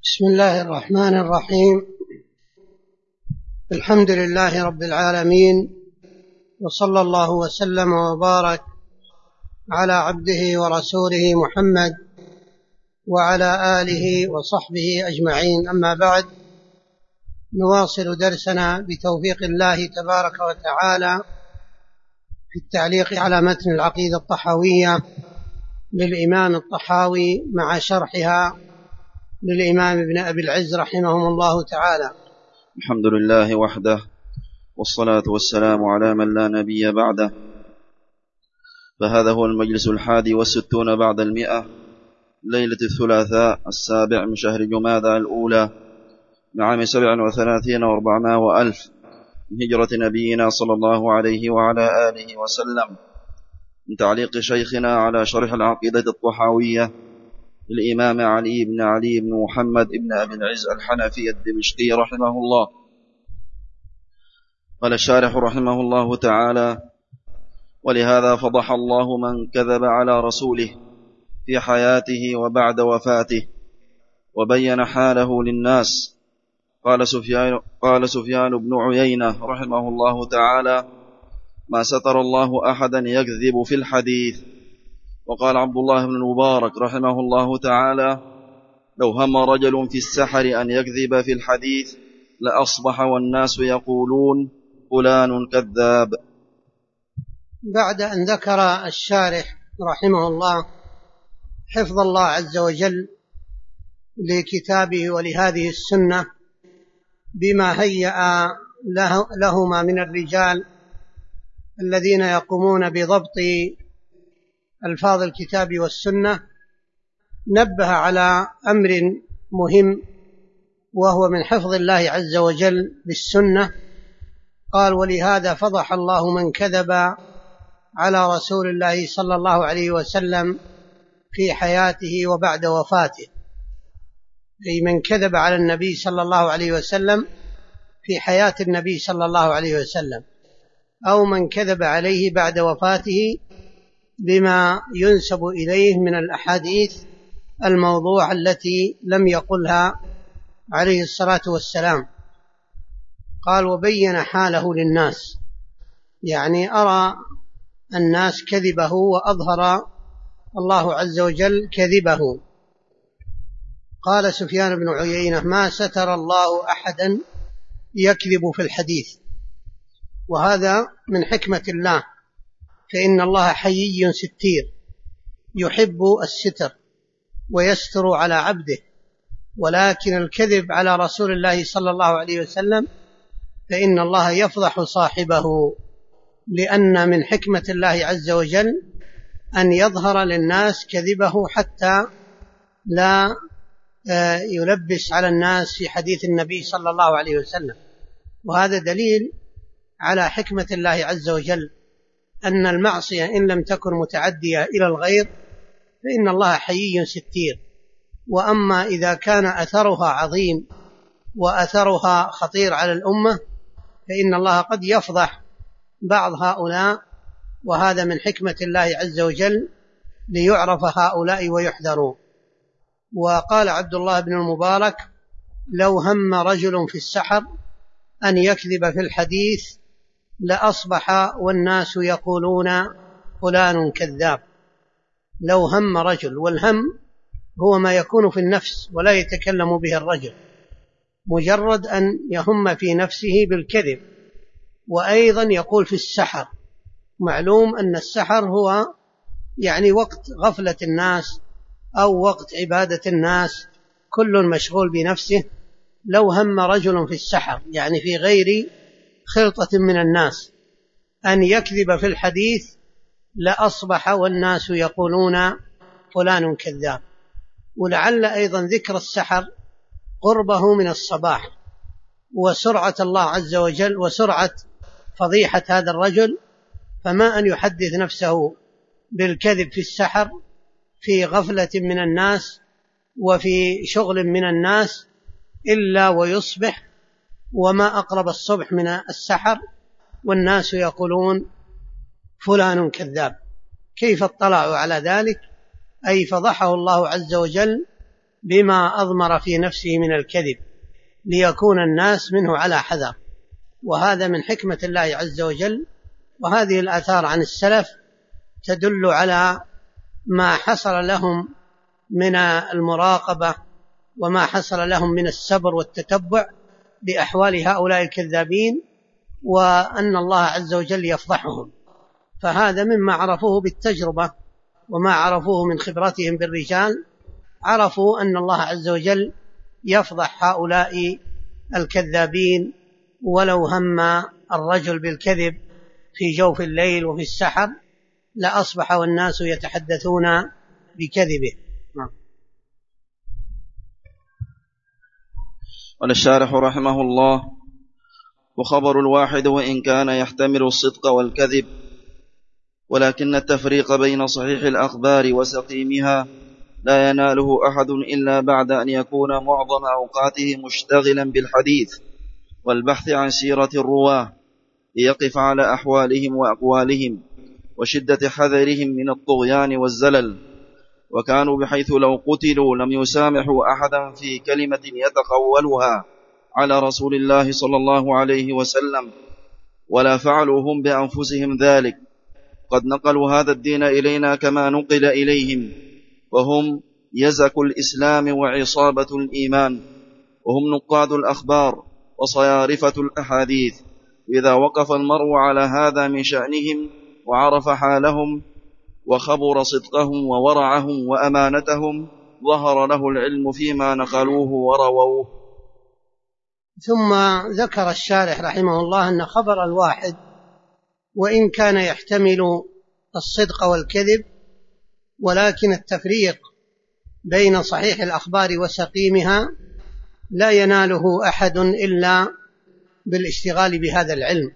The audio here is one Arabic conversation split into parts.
بسم الله الرحمن الرحيم. الحمد لله رب العالمين، وصلى الله وسلم وبارك على عبده ورسوله محمد وعلى آله وصحبه أجمعين. أما بعد، نواصل درسنا بتوفيق الله تبارك وتعالى في التعليق على متن العقيدة الطحاوية للإمام الطحاوي مع شرحها للإمام ابن أبي العز رحمهم الله تعالى. الحمد لله وحده، والصلاة والسلام على من لا نبي بعده. فهذا هو المجلس 61 بعد 100، ليلة الثلاثاء 7 من شهر جمادى الأولى لعام 37 و400 وألف من هجرة نبينا صلى الله عليه وعلى آله وسلم، من تعليق شيخنا على شرح العقيدة الطحاوية الإمام علي بن محمد بن أبي العز الحنفي الدمشقي رحمه الله. قال الشارح رحمه الله تعالى: ولهذا فضح الله من كذب على رسوله في حياته وبعد وفاته، وبين حاله للناس. قال سفيان بن عيينة رحمه الله تعالى: ما ستر الله أحدا يكذب في الحديث. وقال عبد الله بن المبارك رحمه الله تعالى: لو هم رجل في السحر أن يكذب في الحديث لأصبح والناس يقولون فلان كذاب. بعد أن ذكر الشارح رحمه الله حفظ الله عز وجل لكتابه ولهذه السنة بما هيأ لهما من الرجال الذين يقومون بضبط ألفاظ الكتاب والسنة، نبه على أمر مهم وهو من حفظ الله عز وجل بالسنة. قال: ولهذا فضح الله من كذب على رسول الله صلى الله عليه وسلم في حياته وبعد وفاته، أي من كذب على النبي صلى الله عليه وسلم في حياة النبي صلى الله عليه وسلم، أو من كذب عليه بعد وفاته بما ينسب إليه من الأحاديث الموضوعة التي لم يقلها عليه الصلاة والسلام. قال: وبين حاله للناس، يعني أرى الناس كذبه وأظهر الله عز وجل كذبه. قال سفيان بن عيينة: ما ستر الله أحدا يكذب في الحديث. وهذا من حكمة الله، فإن الله حيي ستير يحب الستر ويستر على عبده، ولكن الكذب على رسول الله صلى الله عليه وسلم فإن الله يفضح صاحبه، لأن من حكمة الله عز وجل أن يظهر للناس كذبه حتى لا يلبس على الناس في حديث النبي صلى الله عليه وسلم. وهذا دليل على حكمة الله عز وجل، أن المعصية إن لم تكن متعدية إلى الغير فإن الله حيي ستير. وأما إذا كان أثرها عظيم وأثرها خطير على الأمة فإن الله قد يفضح بعض هؤلاء، وهذا من حكمة الله عز وجل ليعرف هؤلاء ويحذروا. وقال عبد الله بن المبارك: لو هم رجل في السحر أن يكذب في الحديث لأصبح والناس يقولون فلان كذاب. لو هم رجل، والهم هو ما يكون في النفس ولا يتكلم به الرجل، مجرد أن يهم في نفسه بالكذب. وأيضا يقول في السحر، معلوم أن السحر هو يعني وقت غفلة الناس أو وقت عبادة الناس، كل مشغول بنفسه. لو هم رجل في السحر يعني في غير خلطة من الناس أن يكذب في الحديث لأصبح والناس يقولون فلان كذاب. ولعل أيضا ذكر السحر قربه من الصباح وسرعة الله عز وجل وسرعة فضيحة هذا الرجل، فما أن يحدث نفسه بالكذب في السحر في غفلة من الناس وفي شغل من الناس إلا ويصبح، وما أقرب الصبح من السحر والناس يقولون فلان كذاب. كيف اطلعوا على ذلك؟ أي فضحه الله عز وجل بما أضمر في نفسه من الكذب ليكون الناس منه على حذر. وهذا من حكمة الله عز وجل. وهذه الآثار عن السلف تدل على ما حصل لهم من المراقبة وما حصل لهم من الصبر والتتبع لأحوال هؤلاء الكذابين، وأن الله عز وجل يفضحهم. فهذا مما عرفوه بالتجربة وما عرفوه من خبرتهم بالرجال، عرفوا أن الله عز وجل يفضح هؤلاء الكذابين. ولو هم الرجل بالكذب في جوف الليل وفي السحر لأصبح والناس يتحدثون بكذبه. قال الشارح رحمه الله: وخبر الواحد وإن كان يحتمل الصدق والكذب، ولكن التفريق بين صحيح الأخبار وسقيمها لا يناله أحد إلا بعد أن يكون معظم أوقاته مشتغلا بالحديث والبحث عن سيرة الرواه ليقف على أحوالهم وأقوالهم وشدة حذرهم من الطغيان والزلل، وكانوا بحيث لو قتلوا لم يسامحوا أحدا في كلمة يتقولها على رسول الله صلى الله عليه وسلم، ولا فعلوا هم بأنفسهم ذلك. قد نقلوا هذا الدين إلينا كما نقل إليهم، وهم يزك الإسلام وعصابة الإيمان، وهم نقاد الأخبار وصيارفة الأحاديث. إذا وقف المرء على هذا من شأنهم وعرف حالهم وخبر صدقهم وورعهم وأمانتهم ظهر له العلم فيما نقلوه ورووه. ثم ذكر الشارح رحمه الله أن خبر الواحد وإن كان يحتمل الصدق والكذب، ولكن التفريق بين صحيح الأخبار وسقيمها لا يناله أحد إلا بالاشتغال بهذا العلم.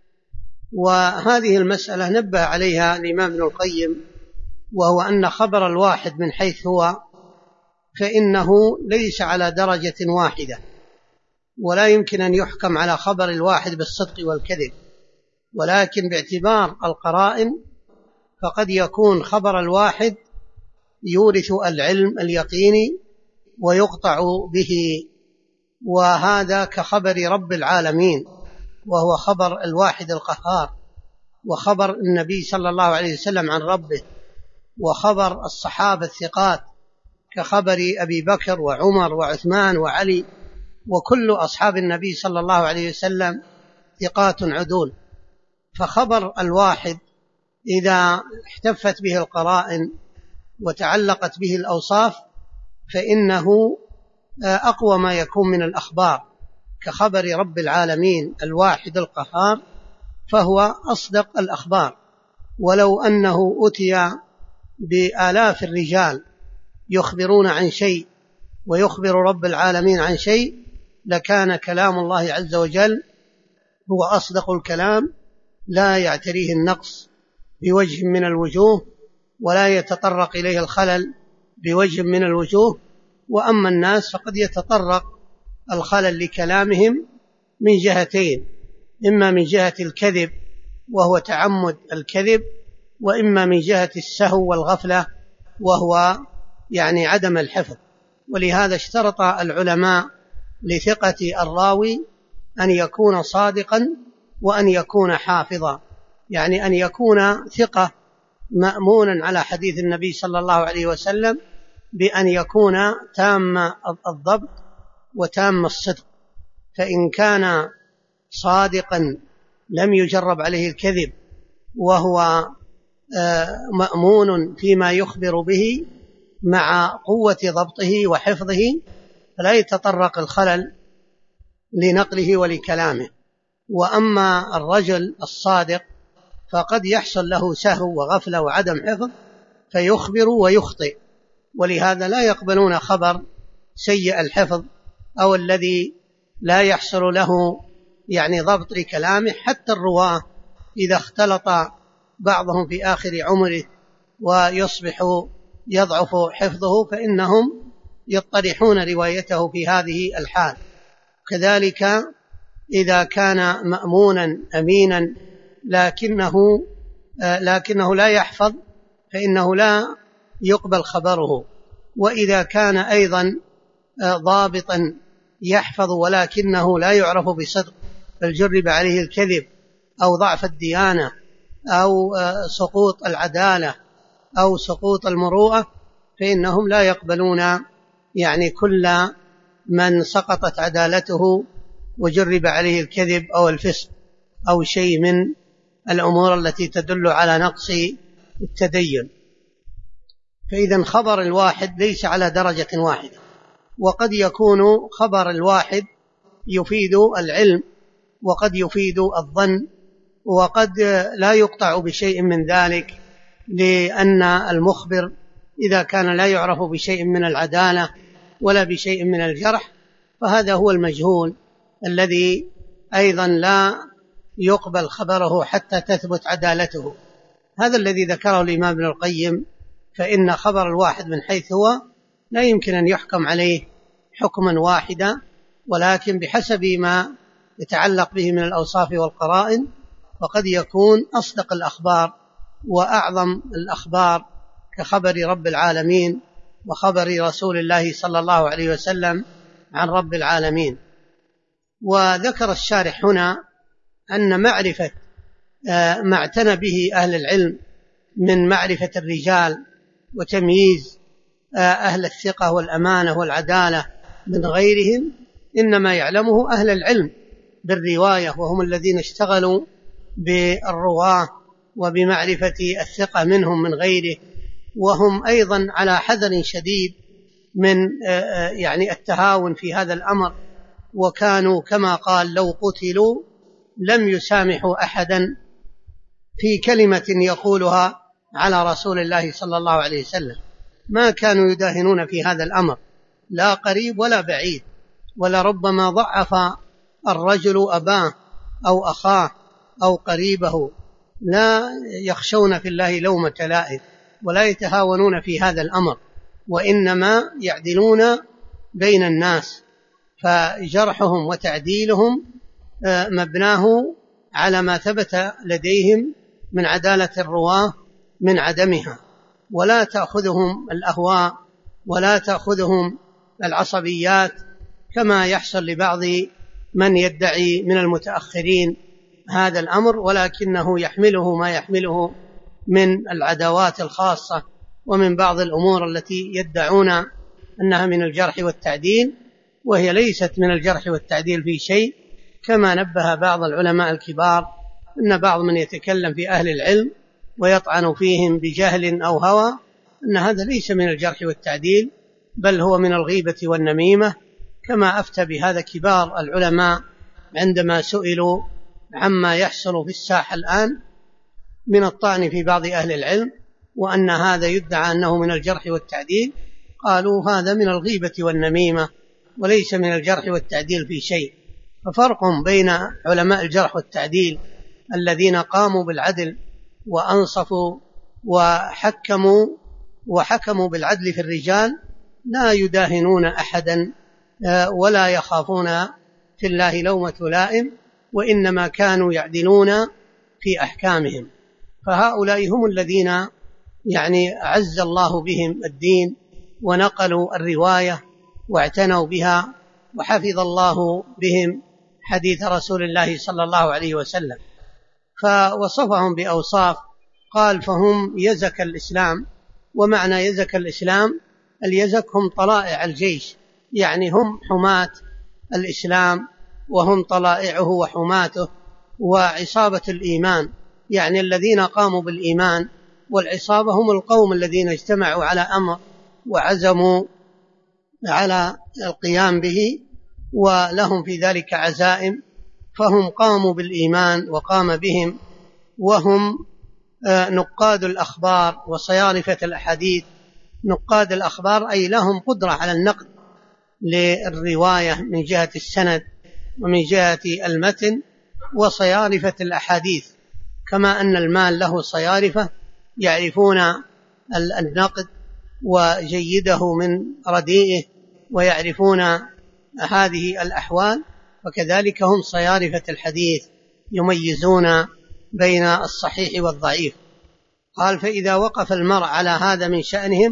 وهذه المسألة نبه عليها الإمام ابن القيم، وهو أن خبر الواحد من حيث هو فإنه ليس على درجة واحدة، ولا يمكن أن يحكم على خبر الواحد بالصدق والكذب، ولكن باعتبار القرائن فقد يكون خبر الواحد يورث العلم اليقيني ويقطع به، وهذا كخبر رب العالمين وهو خبر الواحد القهار، وخبر النبي صلى الله عليه وسلم عن ربه، وخبر الصحابة الثقات كخبر أبي بكر وعمر وعثمان وعلي، وكل أصحاب النبي صلى الله عليه وسلم ثقات عدول. فخبر الواحد إذا احتفت به القرائن وتعلقت به الأوصاف فإنه أقوى ما يكون من الأخبار، كخبر رب العالمين الواحد القهار فهو أصدق الأخبار. ولو أنه أتي بآلاف الرجال يخبرون عن شيء ويخبر رب العالمين عن شيء لكان كلام الله عز وجل هو أصدق الكلام، لا يعتريه النقص بوجه من الوجوه ولا يتطرق إليه الخلل بوجه من الوجوه. وأما الناس فقد يتطرق الخلل لكلامهم من جهتين: إما من جهة الكذب وهو تعمد الكذب، وإما من جهة السهو والغفلة وهو عدم الحفظ. ولهذا اشترط العلماء لثقة الراوي أن يكون صادقا وأن يكون حافظا، أن يكون ثقة مأمونا على حديث النبي صلى الله عليه وسلم بأن يكون تام الضبط وتام الصدق. فإن كان صادقا لم يجرب عليه الكذب وهو مأمون فيما يخبر به مع قوة ضبطه وحفظه فلا يتطرق الخلل لنقله ولكلامه. وأما الرجل الصادق فقد يحصل له سهو وغفلة وعدم حفظ فيخبر ويخطئ، ولهذا لا يقبلون خبر سيء الحفظ أو الذي لا يحصل له ضبط لكلامه. حتى الرواة إذا اختلط بعضهم في آخر عمره ويصبح يضعف حفظه فإنهم يطرحون روايته في هذه الحال. كذلك إذا كان مأمونا أمينا لكنه لا يحفظ فإنه لا يقبل خبره. وإذا كان أيضا ضابطا يحفظ ولكنه لا يعرف بصدق بل جرب عليه الكذب أو ضعف الديانة أو سقوط العدالة أو سقوط المروءة، فإنهم لا يقبلون يعني كل من سقطت عدالته وجرب عليه الكذب أو الفسق أو شيء من الأمور التي تدل على نقص التدين. فإذا خبر الواحد ليس على درجة واحدة، وقد يكون خبر الواحد يفيد العلم وقد يفيد الظن وقد لا يقطع بشيء من ذلك، لأن المخبر إذا كان لا يعرف بشيء من العدالة ولا بشيء من الجرح فهذا هو المجهول الذي أيضا لا يقبل خبره حتى تثبت عدالته. هذا الذي ذكره الإمام ابن القيم، فإن خبر الواحد من حيث هو لا يمكن أن يحكم عليه حكما واحدا، ولكن بحسب ما يتعلق به من الأوصاف والقرائن، وقد يكون أصدق الأخبار وأعظم الأخبار كخبر رب العالمين وخبر رسول الله صلى الله عليه وسلم عن رب العالمين. وذكر الشارح هنا أن معرفة ما اعتنى به أهل العلم من معرفة الرجال وتمييز أهل الثقة والأمانة والعدالة من غيرهم إنما يعلمه أهل العلم بالرواية، وهم الذين اشتغلوا بالرواة وبمعرفة الثقة منهم من غيره، وهم أيضا على حذر شديد من يعني التهاون في هذا الأمر، وكانوا كما قال لو قتلوا لم يسامحوا أحدا في كلمة يقولها على رسول الله صلى الله عليه وسلم، ما كانوا يداهنون في هذا الأمر لا قريب ولا بعيد، ولربما ضعف الرجل أباه أو أخاه أو قريبه، لا يخشون في الله لومة لائم ولا يتهاونون في هذا الأمر، وإنما يعدلون بين الناس، فجرحهم وتعديلهم مبناه على ما ثبت لديهم من عدالة الرواة من عدمها، ولا تأخذهم الأهواء ولا تأخذهم العصبيات كما يحصل لبعض من يدعي من المتأخرين هذا الأمر، ولكنه يحمله ما يحمله من العداوات الخاصة ومن بعض الأمور التي يدعون أنها من الجرح والتعديل، وهي ليست من الجرح والتعديل في شيء، كما نبه بعض العلماء الكبار أن بعض من يتكلم في أهل العلم ويطعن فيهم بجهل أو هوى أن هذا ليس من الجرح والتعديل بل هو من الغيبة والنميمة، كما أفتى بهذا كبار العلماء عندما سئلوا عما يحصل في الساحة الآن من الطعن في بعض أهل العلم وأن هذا يدعى أنه من الجرح والتعديل، قالوا هذا من الغيبة والنميمة وليس من الجرح والتعديل في شيء. ففرق بين علماء الجرح والتعديل الذين قاموا بالعدل وأنصفوا وحكموا بالعدل في الرجال، لا يداهنون أحدا ولا يخافون في الله لومة لائم، وإنما كانوا يعدلون في أحكامهم. فهؤلاء هم الذين يعني أعز الله بهم الدين ونقلوا الرواية واعتنوا بها، وحفظ الله بهم حديث رسول الله صلى الله عليه وسلم، فوصفهم بأوصاف قال فهم يزك الإسلام. ومعنى يزك الإسلام اليزك هم طلائع الجيش، يعني هم حماة الإسلام وهم طلائعه وحماته وعصابة الإيمان، يعني الذين قاموا بالإيمان، والعصابة هم القوم الذين اجتمعوا على أمر وعزموا على القيام به ولهم في ذلك عزائم، فهم قاموا بالإيمان وقام بهم، وهم نقاد الأخبار وصيانفة الأحاديث. نقاد الأخبار أي لهم قدرة على النقد للرواية من جهة السند ومن جهة المتن وصيانفة الأحاديث، كما أن المال له صيانفة يعرفون النقد وجيده من رديئه ويعرفون هذه الأحوال، وكذلك هم صيانفة الحديث يميزون بين الصحيح والضعيف. قال فإذا وقف المرء على هذا من شأنهم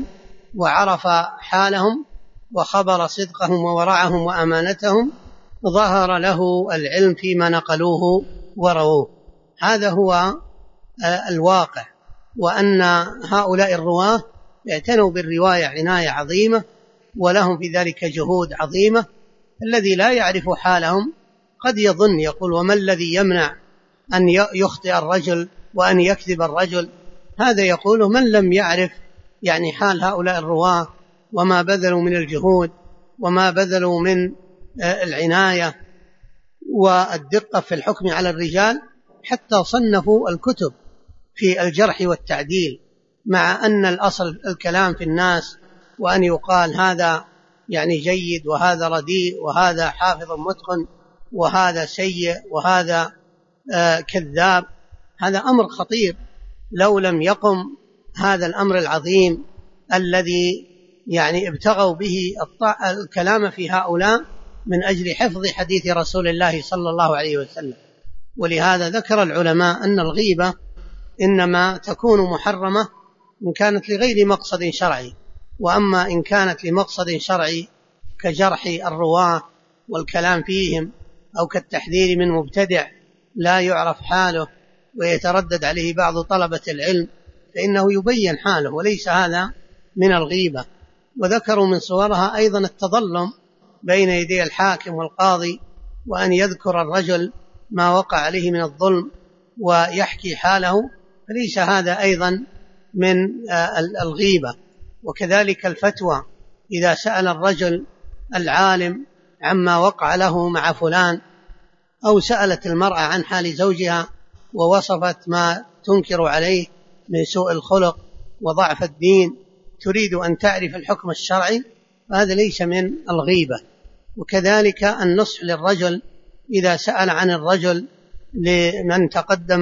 وعرف حالهم وخبر صدقهم وورعهم وأمانتهم، ظهر له العلم فيما نقلوه ورووه. هذا هو الواقع، وأن هؤلاء الرواة اعتنوا بالرواية عناية عظيمة، ولهم في ذلك جهود عظيمة. الذي لا يعرف حالهم قد يظن، يقول: وما الذي يمنع أن يخطئ الرجل وأن يكذب الرجل؟ هذا يقوله من لم يعرف يعني حال هؤلاء الرواة، وما بذلوا من الجهود، وما بذلوا من العناية والدقة في الحكم على الرجال، حتى صنفوا الكتب في الجرح والتعديل، مع أن الأصل الكلام في الناس، وأن يقال هذا يعني جيد، وهذا رديء، وهذا حافظ متقن، وهذا سيء، وهذا كذاب. هذا أمر خطير. لو لم يقم هذا الأمر العظيم الذي يعني ابتغوا به الكلام في هؤلاء من أجل حفظ حديث رسول الله صلى الله عليه وسلم. ولهذا ذكر العلماء أن الغيبة إنما تكون محرمة إن كانت لغير مقصد شرعي، وأما إن كانت لمقصد شرعي كجرح الرواة والكلام فيهم، أو كالتحذير من مبتدع لا يعرف حاله ويتردد عليه بعض طلبة العلم، فإنه يبين حاله، وليس هذا من الغيبة. وذكروا من صورها أيضا التظلم بين يدي الحاكم والقاضي، وأن يذكر الرجل ما وقع عليه من الظلم ويحكي حاله، فليس هذا أيضا من الغيبة. وكذلك الفتوى، إذا سأل الرجل العالم عما وقع له مع فلان، أو سألت المرأة عن حال زوجها ووصفت ما تنكر عليه من سوء الخلق وضعف الدين، تريد أن تعرف الحكم الشرعي، فهذا ليس من الغيبة. وكذلك النصح للرجل إذا سأل عن الرجل لمن تقدم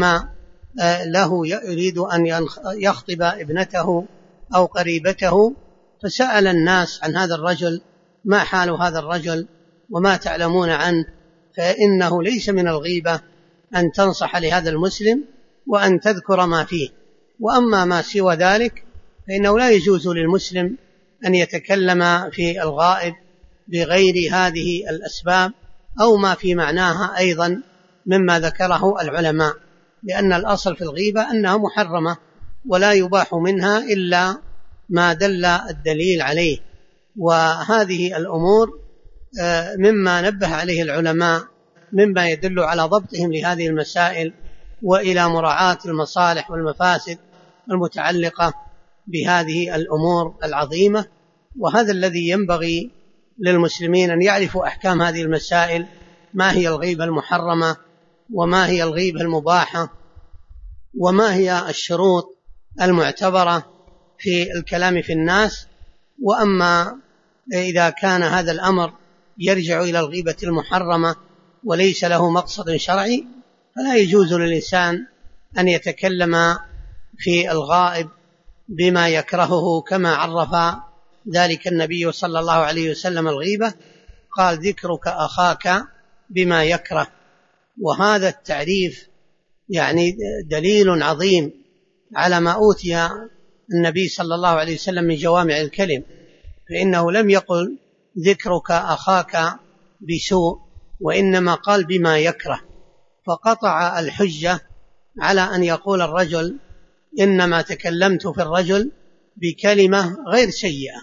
له يريد أن يخطب ابنته أو قريبته، فسأل الناس عن هذا الرجل، ما حال هذا الرجل وما تعلمون عنه، فإنه ليس من الغيبة أن تنصح لهذا المسلم وأن تذكر ما فيه. وأما ما سوى ذلك فإنه لا يجوز للمسلم أن يتكلم في الغائب بغير هذه الأسباب أو ما في معناها أيضا مما ذكره العلماء، لأن الأصل في الغيبة أنها محرمة ولا يباح منها إلا ما دل الدليل عليه. وهذه الأمور مما نبه عليه العلماء، مما يدل على ضبطهم لهذه المسائل وإلى مراعاة المصالح والمفاسد المتعلقة بهذه الأمور العظيمة. وهذا الذي ينبغي للمسلمين أن يعرفوا أحكام هذه المسائل، ما هي الغيبة المحرمة، وما هي الغيبة المباحة، وما هي الشروط المعتبرة في الكلام في الناس. وأما إذا كان هذا الأمر يرجع إلى الغيبة المحرمة وليس له مقصد شرعي، فلا يجوز للإنسان أن يتكلم في الغائب بما يكرهه، كما عرف ذلك النبي صلى الله عليه وسلم الغيبة، قال: ذكرك أخاك بما يكره. وهذا التعريف يعني دليل عظيم على ما أوتي النبي صلى الله عليه وسلم من جوامع الكلم، فإنه لم يقل ذكرك أخاك بسوء، وإنما قال بما يكره، فقطع الحجة على أن يقول الرجل إنما تكلمت في الرجل بكلمة غير سيئة،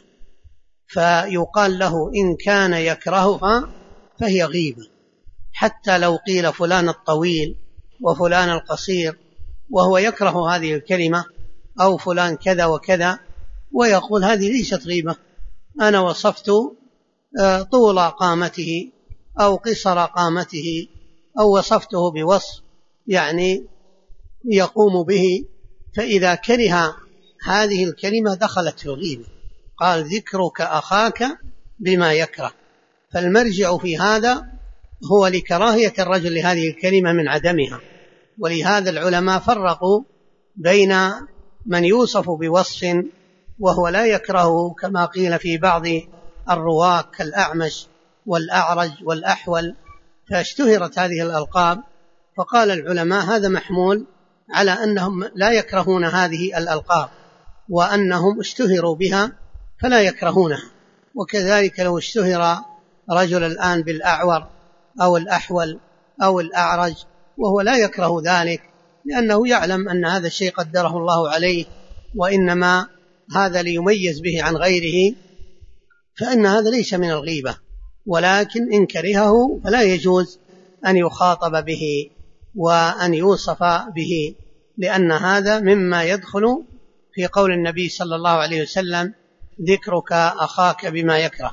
فيقال له إن كان يكرهها فهي غيبة، حتى لو قيل فلان الطويل وفلان القصير وهو يكره هذه الكلمة، أو فلان كذا وكذا، ويقول هذه ليست غيبة، أنا وصفت طول قامته أو قصر قامته، أو وصفته بوصف يعني يقوم به، فإذا كره هذه الكلمة دخلت في الغيبة. قال: ذكرك أخاك بما يكره. فالمرجع في هذا هو لكراهية الرجل لهذه الكلمة من عدمها. ولهذا العلماء فرقوا بين من يوصف بوصف وهو لا يكرهه، كما قيل في بعض الرواة كالأعمش والأعرج والأحول، فاشتهرت هذه الألقاب، فقال العلماء هذا محمول على أنهم لا يكرهون هذه الألقاب، وأنهم اشتهروا بها فلا يكرهونه. وكذلك لو اشتهر رجل الآن بالأعور أو الأحول أو الأعرج وهو لا يكره ذلك لأنه يعلم أن هذا الشيء قدره الله عليه وإنما هذا ليميز به عن غيره، فإن هذا ليس من الغيبة، ولكن إن كرهه فلا يجوز أن يخاطب به وأن يوصف به، لأن هذا مما يدخل في قول النبي صلى الله عليه وسلم: ذكرك أخاك بما يكره.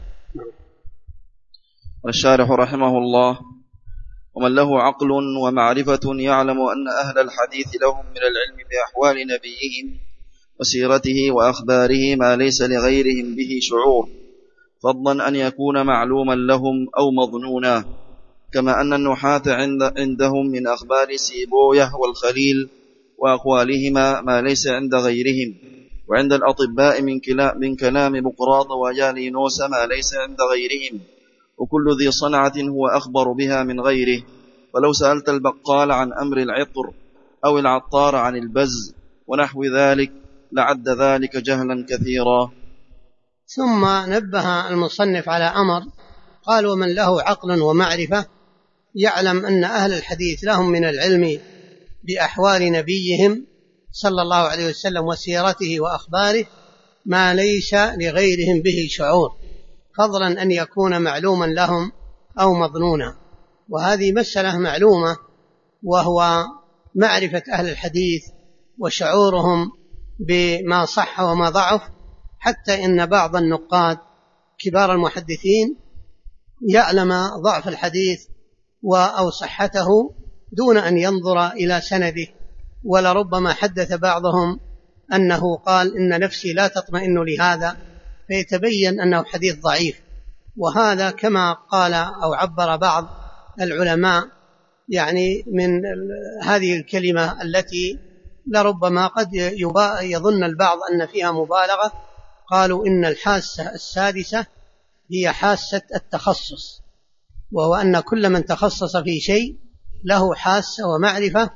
الشارح رحمه الله: ومن له عقل ومعرفة يعلم أن أهل الحديث لهم من العلم بأحوال نبيهم وسيرته وأخباره ما ليس لغيرهم به شعور، فضلا أن يكون معلوما لهم أو مظنونا، كما أن النحاة عندهم من أخبار سيبويه والخليل وأقوالهما ما ليس عند غيرهم، وعند الأطباء من كلام بقراط وجالينوس ما ليس عند غيرهم، وكل ذي صنعة هو أخبر بها من غيره. ولو سألت البقال عن أمر العطر أو العطار عن البز ونحو ذلك لعد ذلك جهلا كثيرا. ثم نبه المصنف على أمر، قال: ومن له عقل ومعرفة يعلم أن أهل الحديث لهم من العلم بأحوال نبيهم صلى الله عليه وسلم وسيرته وأخباره ما ليس لغيرهم به شعور، فضلا أن يكون معلوما لهم أو مظنونا. وهذه مسألة معلومة، وهو معرفة أهل الحديث وشعورهم بما صح وما ضعف، حتى إن بعض النقاد كبار المحدثين يعلم ضعف الحديث أو صحته دون أن ينظر إلى سنده، ولربما حدث بعضهم أنه قال: إن نفسي لا تطمئن لهذا، فيتبين أنه حديث ضعيف. وهذا كما قال أو عبر بعض العلماء يعني من هذه الكلمة التي لربما قد يظن البعض أن فيها مبالغة، قالوا: إن الحاسة السادسة هي حاسة التخصص، وهو أن كل من تخصص في شيء له حاسة ومعرفة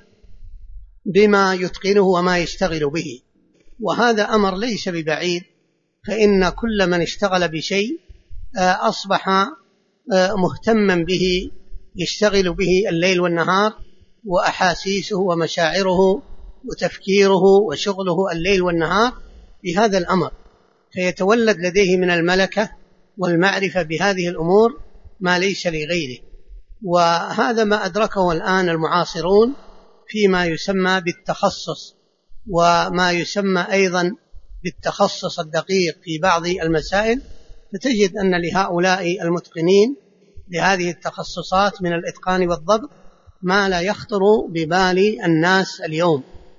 بما يتقنه وما يشتغل به، وهذا أمر ليس ببعيد، فإن كل من اشتغل بشيء أصبح مهتما به، يشتغل به الليل والنهار، وأحاسيسه ومشاعره وتفكيره وشغله الليل والنهار بهذا الأمر، فيتولد لديه من الملكة والمعرفة بهذه الأمور ما ليس لغيره. وهذا ما أدركه الآن المعاصرون فيما يسمى بالتخصص، وما يسمى أيضا بالتخصص الدقيق في بعض المسائل، فتجد أن لهؤلاء المتقنين لهذه التخصصات من الإتقان والضبط ما لا يخطر ببال الناس اليوم،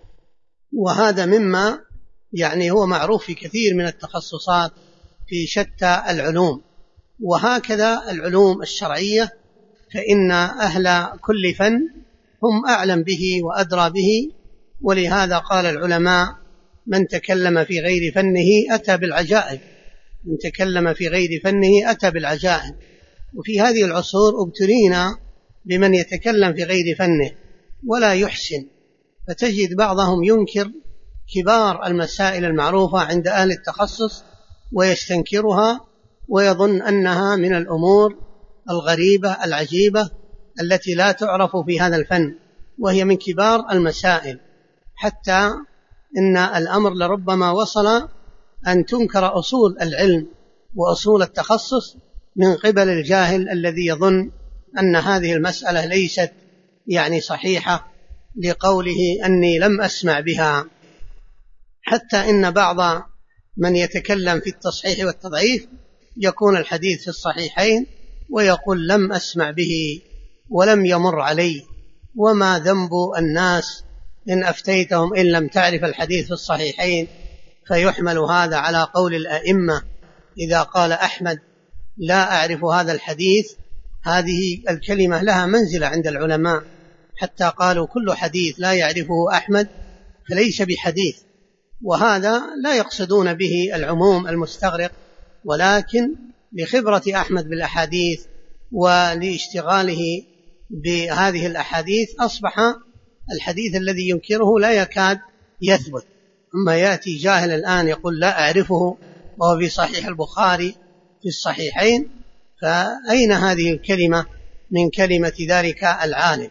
وهذا مما يعني هو معروف في كثير من التخصصات في شتى العلوم. وهكذا العلوم الشرعية، فإن أهل كل فن هم أعلم به وأدرى به، ولهذا قال العلماء: من تكلم في غير فنه أتى بالعجائب، من تكلم في غير فنه أتى بالعجائب. وفي هذه العصور ابتلينا بمن يتكلم في غير فنه ولا يحسن، فتجد بعضهم ينكر كبار المسائل المعروفة عند أهل التخصص ويستنكرها، ويظن أنها من الأمور الغريبة العجيبة التي لا تعرف في هذا الفن، وهي من كبار المسائل، حتى إن الأمر لربما وصل أن تنكر أصول العلم وأصول التخصص من قبل الجاهل الذي يظن أن هذه المسألة ليست يعني صحيحة لقوله أني لم أسمع بها. حتى إن بعض من يتكلم في التصحيح والتضعيف يكون الحديث في الصحيحين ويقول: لم أسمع به ولم يمر علي، وما ذنب الناس إن أفتيتهم إن لم تعرف الحديث في الصحيحين. فيحمل هذا على قول الأئمة إذا قال أحمد: لا أعرف هذا الحديث، هذه الكلمة لها منزلة عند العلماء، حتى قالوا: كل حديث لا يعرفه أحمد فليس بحديث. وهذا لا يقصدون به العموم المستغرق، ولكن لخبرة أحمد بالأحاديث ولاشتغاله بهذه الأحاديث أصبح الحديث الذي ينكره لا يكاد يثبت. أما يأتي جاهل الآن يقول: لا أعرفه، وهو في صحيح البخاري في الصحيحين، فأين هذه الكلمة من كلمة ذلك العالم؟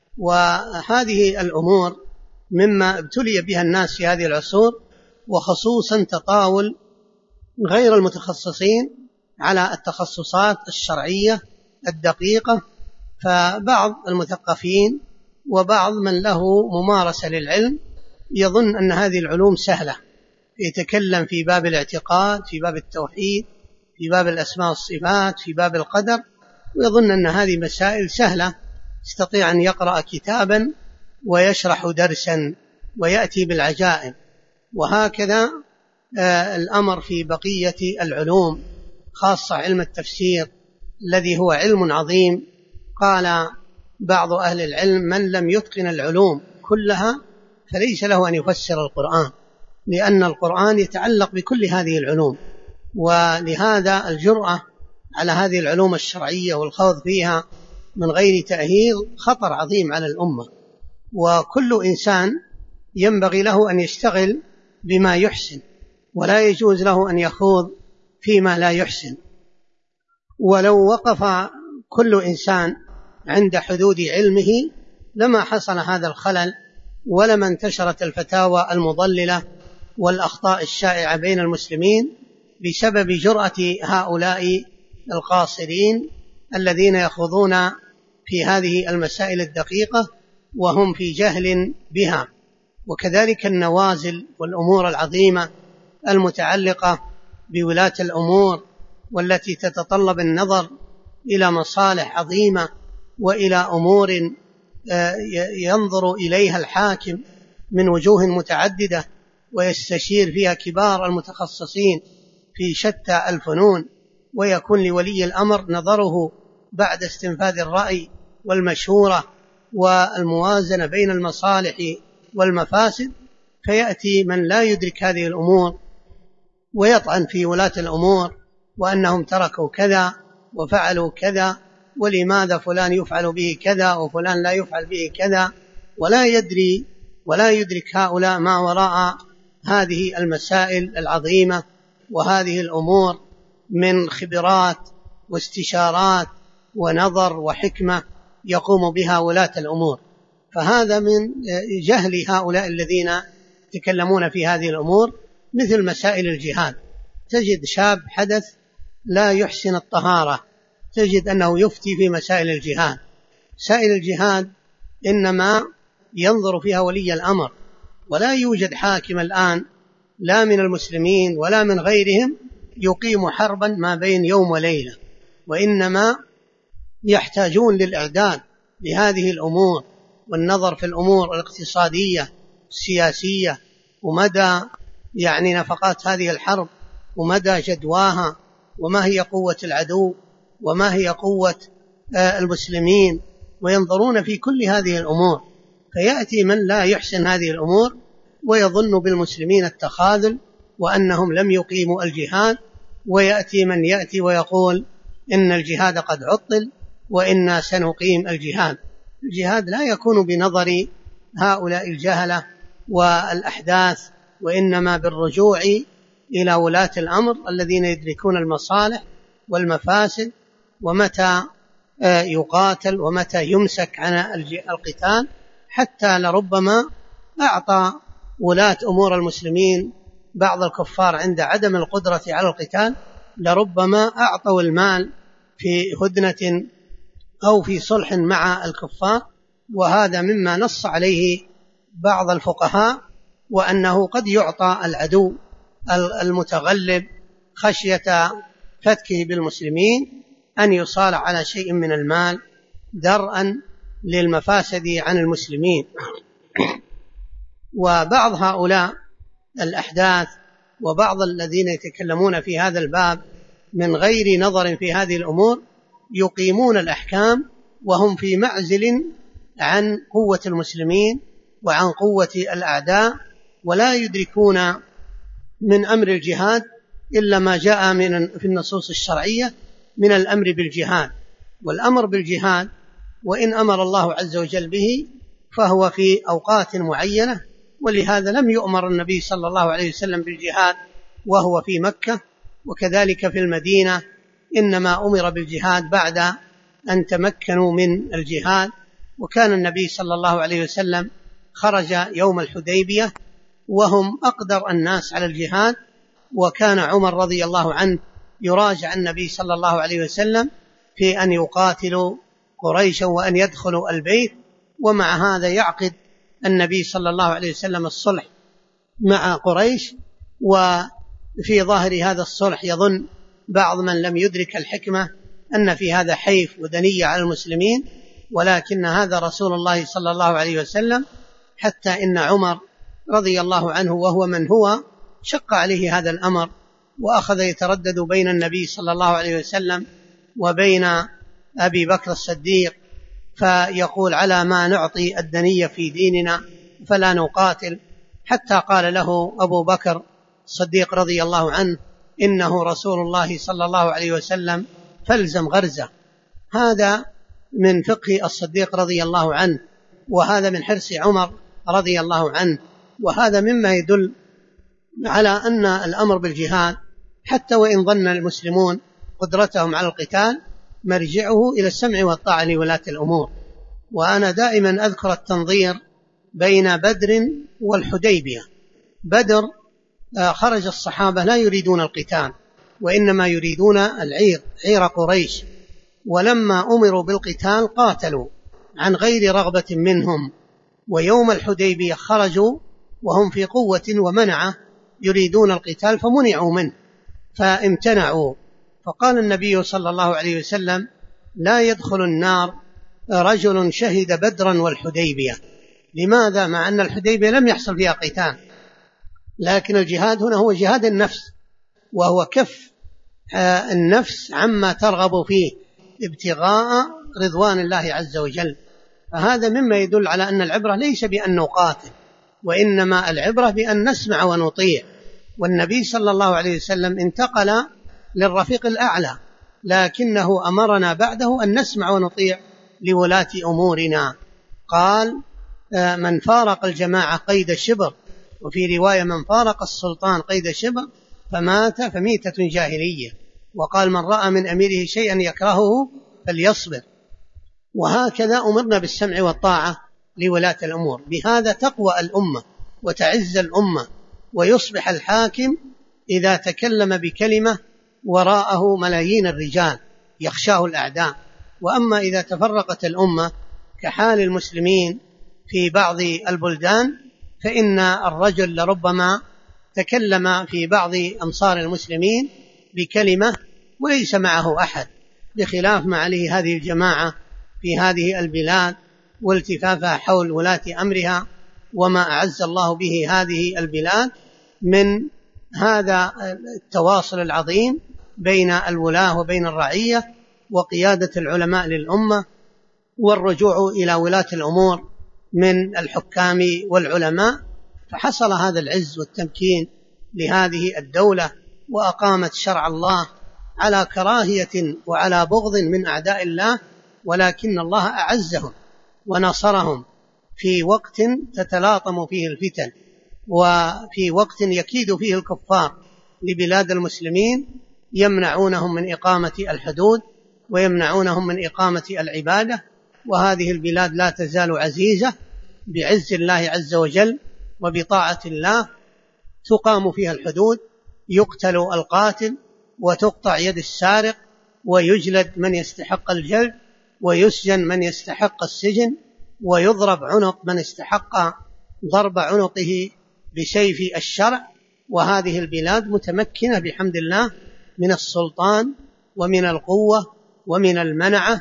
وهذه الأمور مما ابتلي بها الناس في هذه العصور، وخصوصا تطاول غير المتخصصين على التخصصات الشرعية الدقيقة. فبعض المثقفين وبعض من له ممارسة للعلم يظن أن هذه العلوم سهلة، يتكلم في باب الاعتقاد، في باب التوحيد، في باب الأسماء والصفات، في باب القدر، ويظن أن هذه مسائل سهلة، يستطيع أن يقرأ كتابا ويشرح درسا ويأتي بالعجائب. وهكذا الأمر في بقية العلوم، خاصة علم التفسير الذي هو علم عظيم. قال بعض أهل العلم: من لم يتقن العلوم كلها فليس له أن يفسر القرآن، لأن القرآن يتعلق بكل هذه العلوم. ولهذا الجرأة على هذه العلوم الشرعية والخوض فيها من غير تأهيل خطر عظيم على الأمة. وكل إنسان ينبغي له أن يشتغل بما يحسن، ولا يجوز له أن يخوض فيما لا يحسن. ولو وقف كل إنسان عند حدود علمه لما حصل هذا الخلل، ولما انتشرت الفتاوى المضللة والأخطاء الشائعة بين المسلمين بسبب جرأة هؤلاء القاصرين الذين يخوضون في هذه المسائل الدقيقة وهم في جهل بها. وكذلك النوازل والأمور العظيمة المتعلقة بولاة الأمور، والتي تتطلب النظر إلى مصالح عظيمة وإلى أمور ينظر إليها الحاكم من وجوه متعددة، ويستشير فيها كبار المتخصصين في شتى الفنون، ويكون لولي الأمر نظره بعد استنفاذ الرأي والمشورة والموازنة بين المصالح والمفاسد. فيأتي من لا يدرك هذه الأمور ويطعن في ولاة الأمور وأنهم تركوا كذا وفعلوا كذا، ولماذا فلان يفعل به كذا وفلان لا يفعل به كذا، ولا يدري ولا يدرك هؤلاء ما وراء هذه المسائل العظيمة وهذه الأمور من خبرات واستشارات ونظر وحكمة يقوم بها ولاة الأمور. فهذا من جهل هؤلاء الذين يتكلمون في هذه الأمور. مثل مسائل الجهاد، تجد شاب حدث لا يحسن الطهارة، تجد أنه يفتي في مسائل الجهاد. مسائل الجهاد إنما ينظر فيها ولي الأمر، ولا يوجد حاكم الآن لا من المسلمين ولا من غيرهم يقيم حربا ما بين يوم وليلة، وإنما يحتاجون للإعداد لهذه الأمور والنظر في الأمور الاقتصادية السياسية، ومدى نفقات هذه الحرب، ومدى جدواها، وما هي قوة العدو، وما هي قوة المسلمين، وينظرون في كل هذه الأمور. فيأتي من لا يحسن هذه الأمور ويظن بالمسلمين التخاذل وأنهم لم يقيموا الجهاد، ويأتي من يأتي ويقول إن الجهاد قد عطل وإنا سنقيم الجهاد. الجهاد لا يكون بنظر هؤلاء الجهلة والأحداث، وإنما بالرجوع إلى ولاة الأمر الذين يدركون المصالح والمفاسد، ومتى يقاتل ومتى يمسك عن القتال. حتى لربما أعطى ولاة أمور المسلمين بعض الكفار عند عدم القدرة على القتال، لربما أعطوا المال في هدنة أو في صلح مع الكفار. وهذا مما نص عليه بعض الفقهاء، وأنه قد يعطى العدو المتغلب خشية فتكه بالمسلمين أن يصالح على شيء من المال درءا للمفاسد عن المسلمين. وبعض هؤلاء الأحداث وبعض الذين يتكلمون في هذا الباب من غير نظر في هذه الأمور يقيمون الأحكام وهم في معزل عن قوة المسلمين وعن قوة الأعداء، ولا يدركون من أمر الجهاد إلا ما جاء في النصوص الشرعية من الأمر بالجهاد. والأمر بالجهاد وإن أمر الله عز وجل به فهو في أوقات معينة، ولهذا لم يؤمر النبي صلى الله عليه وسلم بالجهاد وهو في مكة، وكذلك في المدينة إنما أمر بالجهاد بعد أن تمكنوا من الجهاد. وكان النبي صلى الله عليه وسلم خرج يوم الحديبية وهم أقدر الناس على الجهاد، وكان عمر رضي الله عنه يراجع النبي صلى الله عليه وسلم في أن يقاتلوا قريشا وأن يدخلوا البيت، ومع هذا يعقد النبي صلى الله عليه وسلم الصلح مع قريش. وفي ظاهر هذا الصلح يظن بعض من لم يدرك الحكمة أن في هذا حيف ودنية على المسلمين، ولكن هذا رسول الله صلى الله عليه وسلم، حتى إن عمر رضي الله عنه وهو من هو شق عليه هذا الأمر، وأخذ يتردد بين النبي صلى الله عليه وسلم وبين أبي بكر الصديق، فيقول على ما نعطي الدنية في ديننا فلا نقاتل، حتى قال له أبو بكر الصديق رضي الله عنه إنه رسول الله صلى الله عليه وسلم فالزم غرزه. هذا من فقه الصديق رضي الله عنه، وهذا من حرص عمر رضي الله عنه، وهذا مما يدل على أن الأمر بالجهاد حتى وإن ظن المسلمون قدرتهم على القتال مرجعه إلى السمع والطاعة لولاة الأمور. وأنا دائما أذكر التنظير بين بدر والحديبية. بدر خرج الصحابة لا يريدون القتال، وإنما يريدون العير، عير قريش، ولما أمروا بالقتال قاتلوا عن غير رغبة منهم. ويوم الحديبية خرجوا وهم في قوة ومنعة يريدون القتال فمنعوا منه فامتنعوا. فقال النبي صلى الله عليه وسلم لا يدخل النار رجل شهد بدرا والحديبية. لماذا؟ مع أن الحديبية لم يحصل فيها قتال، لكن الجهاد هنا هو جهاد النفس، وهو كف النفس عما ترغب فيه ابتغاء رضوان الله عز وجل. فهذا مما يدل على أن العبرة ليس بأن نقاتل، وإنما العبرة بأن نسمع ونطيع. والنبي صلى الله عليه وسلم انتقل للرفيق الأعلى، لكنه أمرنا بعده أن نسمع ونطيع لولاة أمورنا. قال من فارق الجماعة قيد الشبر، وفي رواية من فارق السلطان قيد الشبر فمات فميتة جاهلية. وقال من رأى من أميره شيئا يكرهه فليصبر. وهكذا أمرنا بالسمع والطاعة لولاة الأمور. بهذا تقوى الأمة وتعز الأمة، ويصبح الحاكم إذا تكلم بكلمة وراءه ملايين الرجال يخشاه الأعداء. وأما إذا تفرقت الأمة كحال المسلمين في بعض البلدان فإن الرجل لربما تكلم في بعض أمصار المسلمين بكلمة وليس معه أحد، بخلاف ما عليه هذه الجماعة في هذه البلاد والتفافها حول ولاة أمرها، وما أعز الله به هذه البلاد من هذا التواصل العظيم بين الولاة وبين الرعية، وقيادة العلماء للأمة، والرجوع إلى ولاة الأمور من الحكام والعلماء. فحصل هذا العز والتمكين لهذه الدولة، وأقامت شرع الله على كراهية وعلى بغض من أعداء الله، ولكن الله أعزهم ونصرهم في وقت تتلاطم فيه الفتن، وفي وقت يكيد فيه الكفار لبلاد المسلمين، يمنعونهم من إقامة الحدود ويمنعونهم من إقامة العبادة. وهذه البلاد لا تزال عزيزة بعز الله عز وجل وبطاعة الله، تقام فيها الحدود، يقتل القاتل وتقطع يد السارق ويجلد من يستحق الجلد ويسجن من يستحق السجن ويضرب عنق من استحق ضرب عنقه بسيف الشرع. وهذه البلاد متمكنة بحمد الله من السلطان ومن القوة ومن المنعة،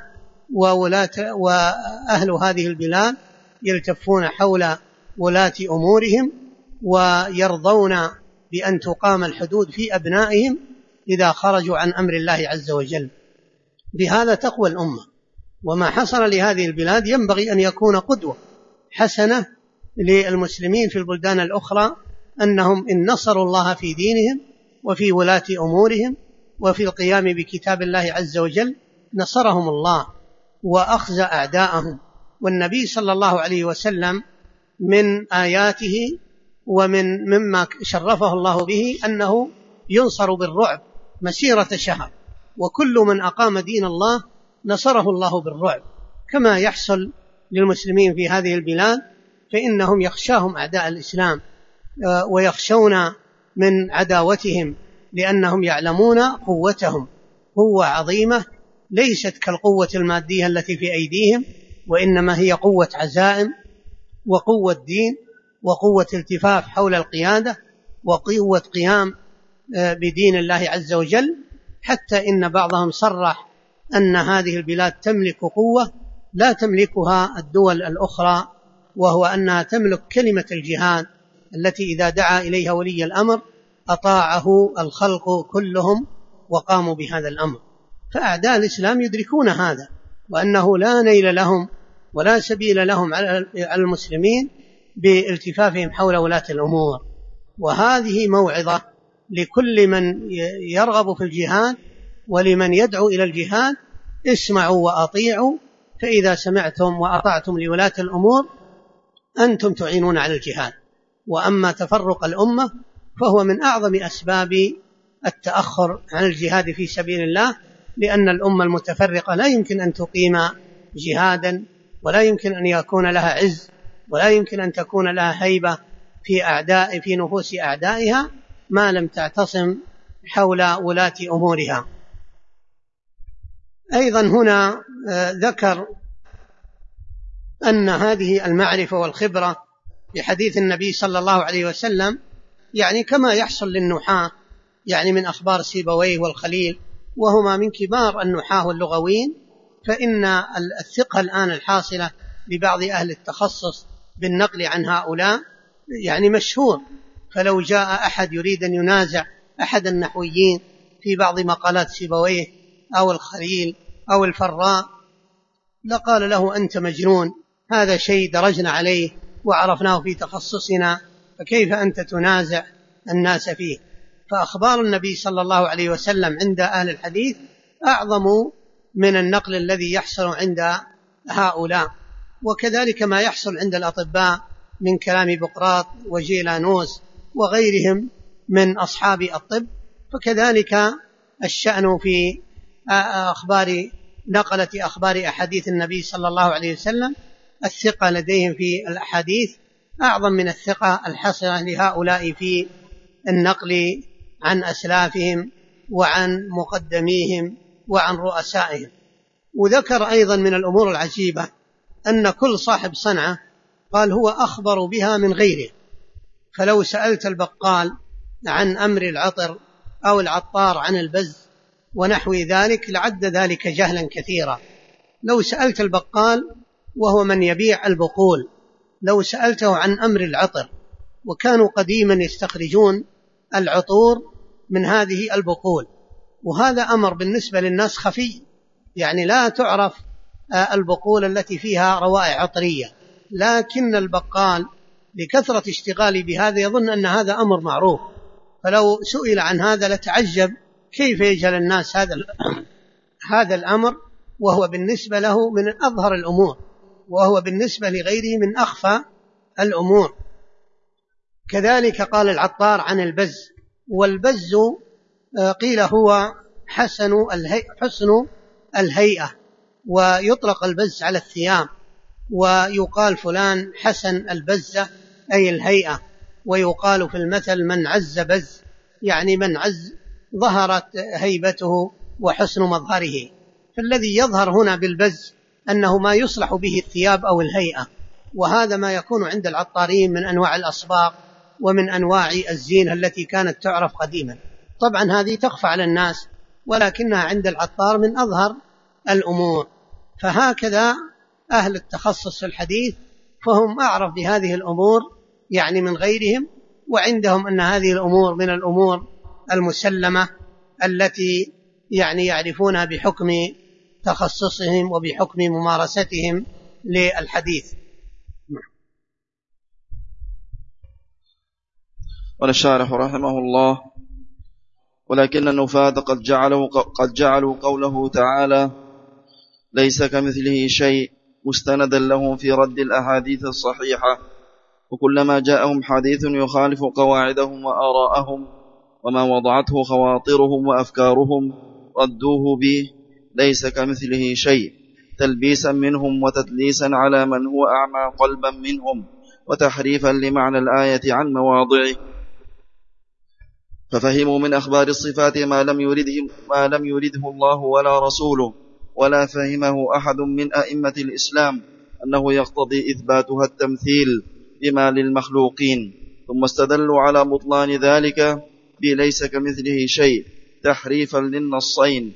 وأهل هذه البلاد يلتفون حول ولاة أمورهم ويرضون بأن تقام الحدود في أبنائهم إذا خرجوا عن أمر الله عز وجل. بهذا تقوى الأمة. وما حصل لهذه البلاد ينبغي أن يكون قدوة حسنة للمسلمين في البلدان الأخرى، أنهم إن نصروا الله في دينهم وفي ولاة أمورهم وفي القيام بكتاب الله عز وجل نصرهم الله وأخزى أعداءهم. والنبي صلى الله عليه وسلم من آياته ومن مما شرفه الله به أنه ينصر بالرعب مسيرة شهر، وكل من أقام دين الله نصره الله بالرعب، كما يحصل للمسلمين في هذه البلاد، فإنهم يخشاهم أعداء الإسلام ويخشون من عداوتهم، لأنهم يعلمون قوتهم قوة عظيمة ليست كالقوة المادية التي في أيديهم، وإنما هي قوة عزائم وقوة دين وقوة التفاف حول القيادة وقوة قيام بدين الله عز وجل، حتى إن بعضهم صرح أن هذه البلاد تملك قوة لا تملكها الدول الأخرى، وهو أنها تملك كلمة الجهاد التي إذا دعا إليها ولي الأمر أطاعه الخلق كلهم وقاموا بهذا الأمر. فأعداء الإسلام يدركون هذا، وأنه لا نيل لهم ولا سبيل لهم على المسلمين بالتفافهم حول ولاة الأمور. وهذه موعظة لكل من يرغب في الجهاد ولمن يدعو إلى الجهاد: اسمعوا وأطيعوا، فإذا سمعتم وأطعتم لولاة الأمور أنتم تعينون على الجهاد. وأما تفرق الأمة فهو من أعظم أسباب التأخر عن الجهاد في سبيل الله، لأن الأمة المتفرقة لا يمكن أن تقيم جهادا، ولا يمكن أن يكون لها عز، ولا يمكن أن تكون لها هيبة في نفوس أعدائها ما لم تعتصم حول ولاة أمورها. أيضا هنا ذكر أن هذه المعرفة والخبرة في حديث النبي صلى الله عليه وسلم يعني كما يحصل للنحاة، يعني من أخبار سيبويه والخليل، وهما من كبار النحاة واللغويين، فإن الثقة الآن الحاصلة لبعض أهل التخصص بالنقل عن هؤلاء يعني مشهور. فلو جاء أحد يريد أن ينازع أحد النحويين في بعض مقالات سيبويه أو الخليل أو الفراء لقال له: أنت مجنون، هذا شيء درجنا عليه وعرفناه في تخصصنا، فكيف أنت تنازع الناس فيه؟ فأخبار النبي صلى الله عليه وسلم عند أهل الحديث أعظم من النقل الذي يحصل عند هؤلاء، وكذلك ما يحصل عند الأطباء من كلام بقراط وجيلانوس وغيرهم من أصحاب الطب، فكذلك الشأن في نقلة أخبار أحاديث النبي صلى الله عليه وسلم. الثقة لديهم في الأحاديث أعظم من الثقة الحاصلة لهؤلاء في النقل عن أسلافهم وعن مقدميهم وعن رؤسائهم. وذكر أيضا من الأمور العجيبة أن كل صاحب صنعة قال هو أخبر بها من غيره، فلو سألت البقال عن أمر العطر أو العطار عن البز ونحو ذلك لعد ذلك جهلا كثيرا. لو سألت البقال وهو من يبيع البقول، لو سألته عن أمر العطر، وكانوا قديما يستخرجون العطور من هذه البقول، وهذا أمر بالنسبة للناس خفي، يعني لا تعرف البقول التي فيها روائح عطرية، لكن البقال لكثرة اشتغالي بهذا يظن أن هذا أمر معروف، فلو سئل عن هذا لتعجب كيف يجهل الناس هذا الأمر، وهو بالنسبة له من أظهر الأمور، وهو بالنسبة لغيره من أخفى الأمور. كذلك قال العطار عن البز، والبز قيل هو حسن الهيئة، ويطلق البز على الثياب، ويقال فلان حسن البزة أي الهيئة، ويقال في المثل من عز بز، يعني من عز ظهرت هيبته وحسن مظهره. فالذي يظهر هنا بالبز أنه ما يصلح به الثياب أو الهيئة، وهذا ما يكون عند العطارين من أنواع الأصباغ ومن أنواع الزينة التي كانت تعرف قديما. طبعا هذه تخفى على الناس، ولكنها عند العطار من أظهر الأمور. فهكذا أهل التخصص في الحديث فهم أعرف بهذه الأمور يعني من غيرهم، وعندهم أن هذه الأمور من الأمور المسلمة التي يعني يعرفونها بحكم تخصصهم وبحكم ممارستهم للحديث. قال الشارح رحمه الله: ولكن النفاة قد جعلوا قوله تعالى ليس كمثله شيء مستندا لهم في رد الأحاديث الصحيحة، وكلما جاءهم حديث يخالف قواعدهم وآراءهم وما وضعته خواطرهم وأفكارهم ردوه به ليس كمثله شيء، تلبيسا منهم وتدليسا على من هو أعمى قلبا منهم، وتحريفا لمعنى الآية عن مواضعه، ففهموا من أخبار الصفات ما لم يرده الله ولا رسوله، ولا فهمه أحد من أئمة الإسلام أنه يقتضي إثباتها التمثيل بما للمخلوقين، ثم استدلوا على بطلان ذلك بليس كمثله شيء تحريفا للنصين،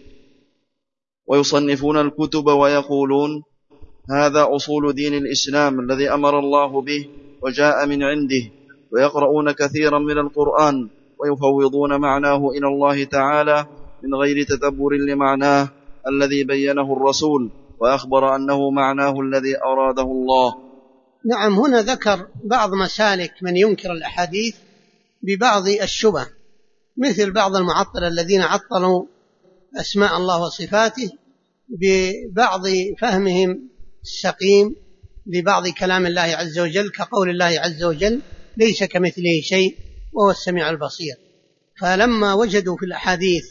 ويصنفون الكتب ويقولون هذا أصول دين الإسلام الذي أمر الله به وجاء من عنده، ويقرؤون كثيرا من القرآن ويفوضون معناه إلى الله تعالى من غير تدبر لمعناه الذي بينه الرسول وأخبر أنه معناه الذي أراده الله. نعم، هنا ذكر بعض مسالك من ينكر الأحاديث ببعض الشبه، مثل بعض المعطلة الذين عطلوا أسماء الله وصفاته ببعض فهمهم السقيم لبعض كلام الله عز وجل، كقول الله عز وجل ليس كمثله شيء وهو السميع البصير. فلما وجدوا في الأحاديث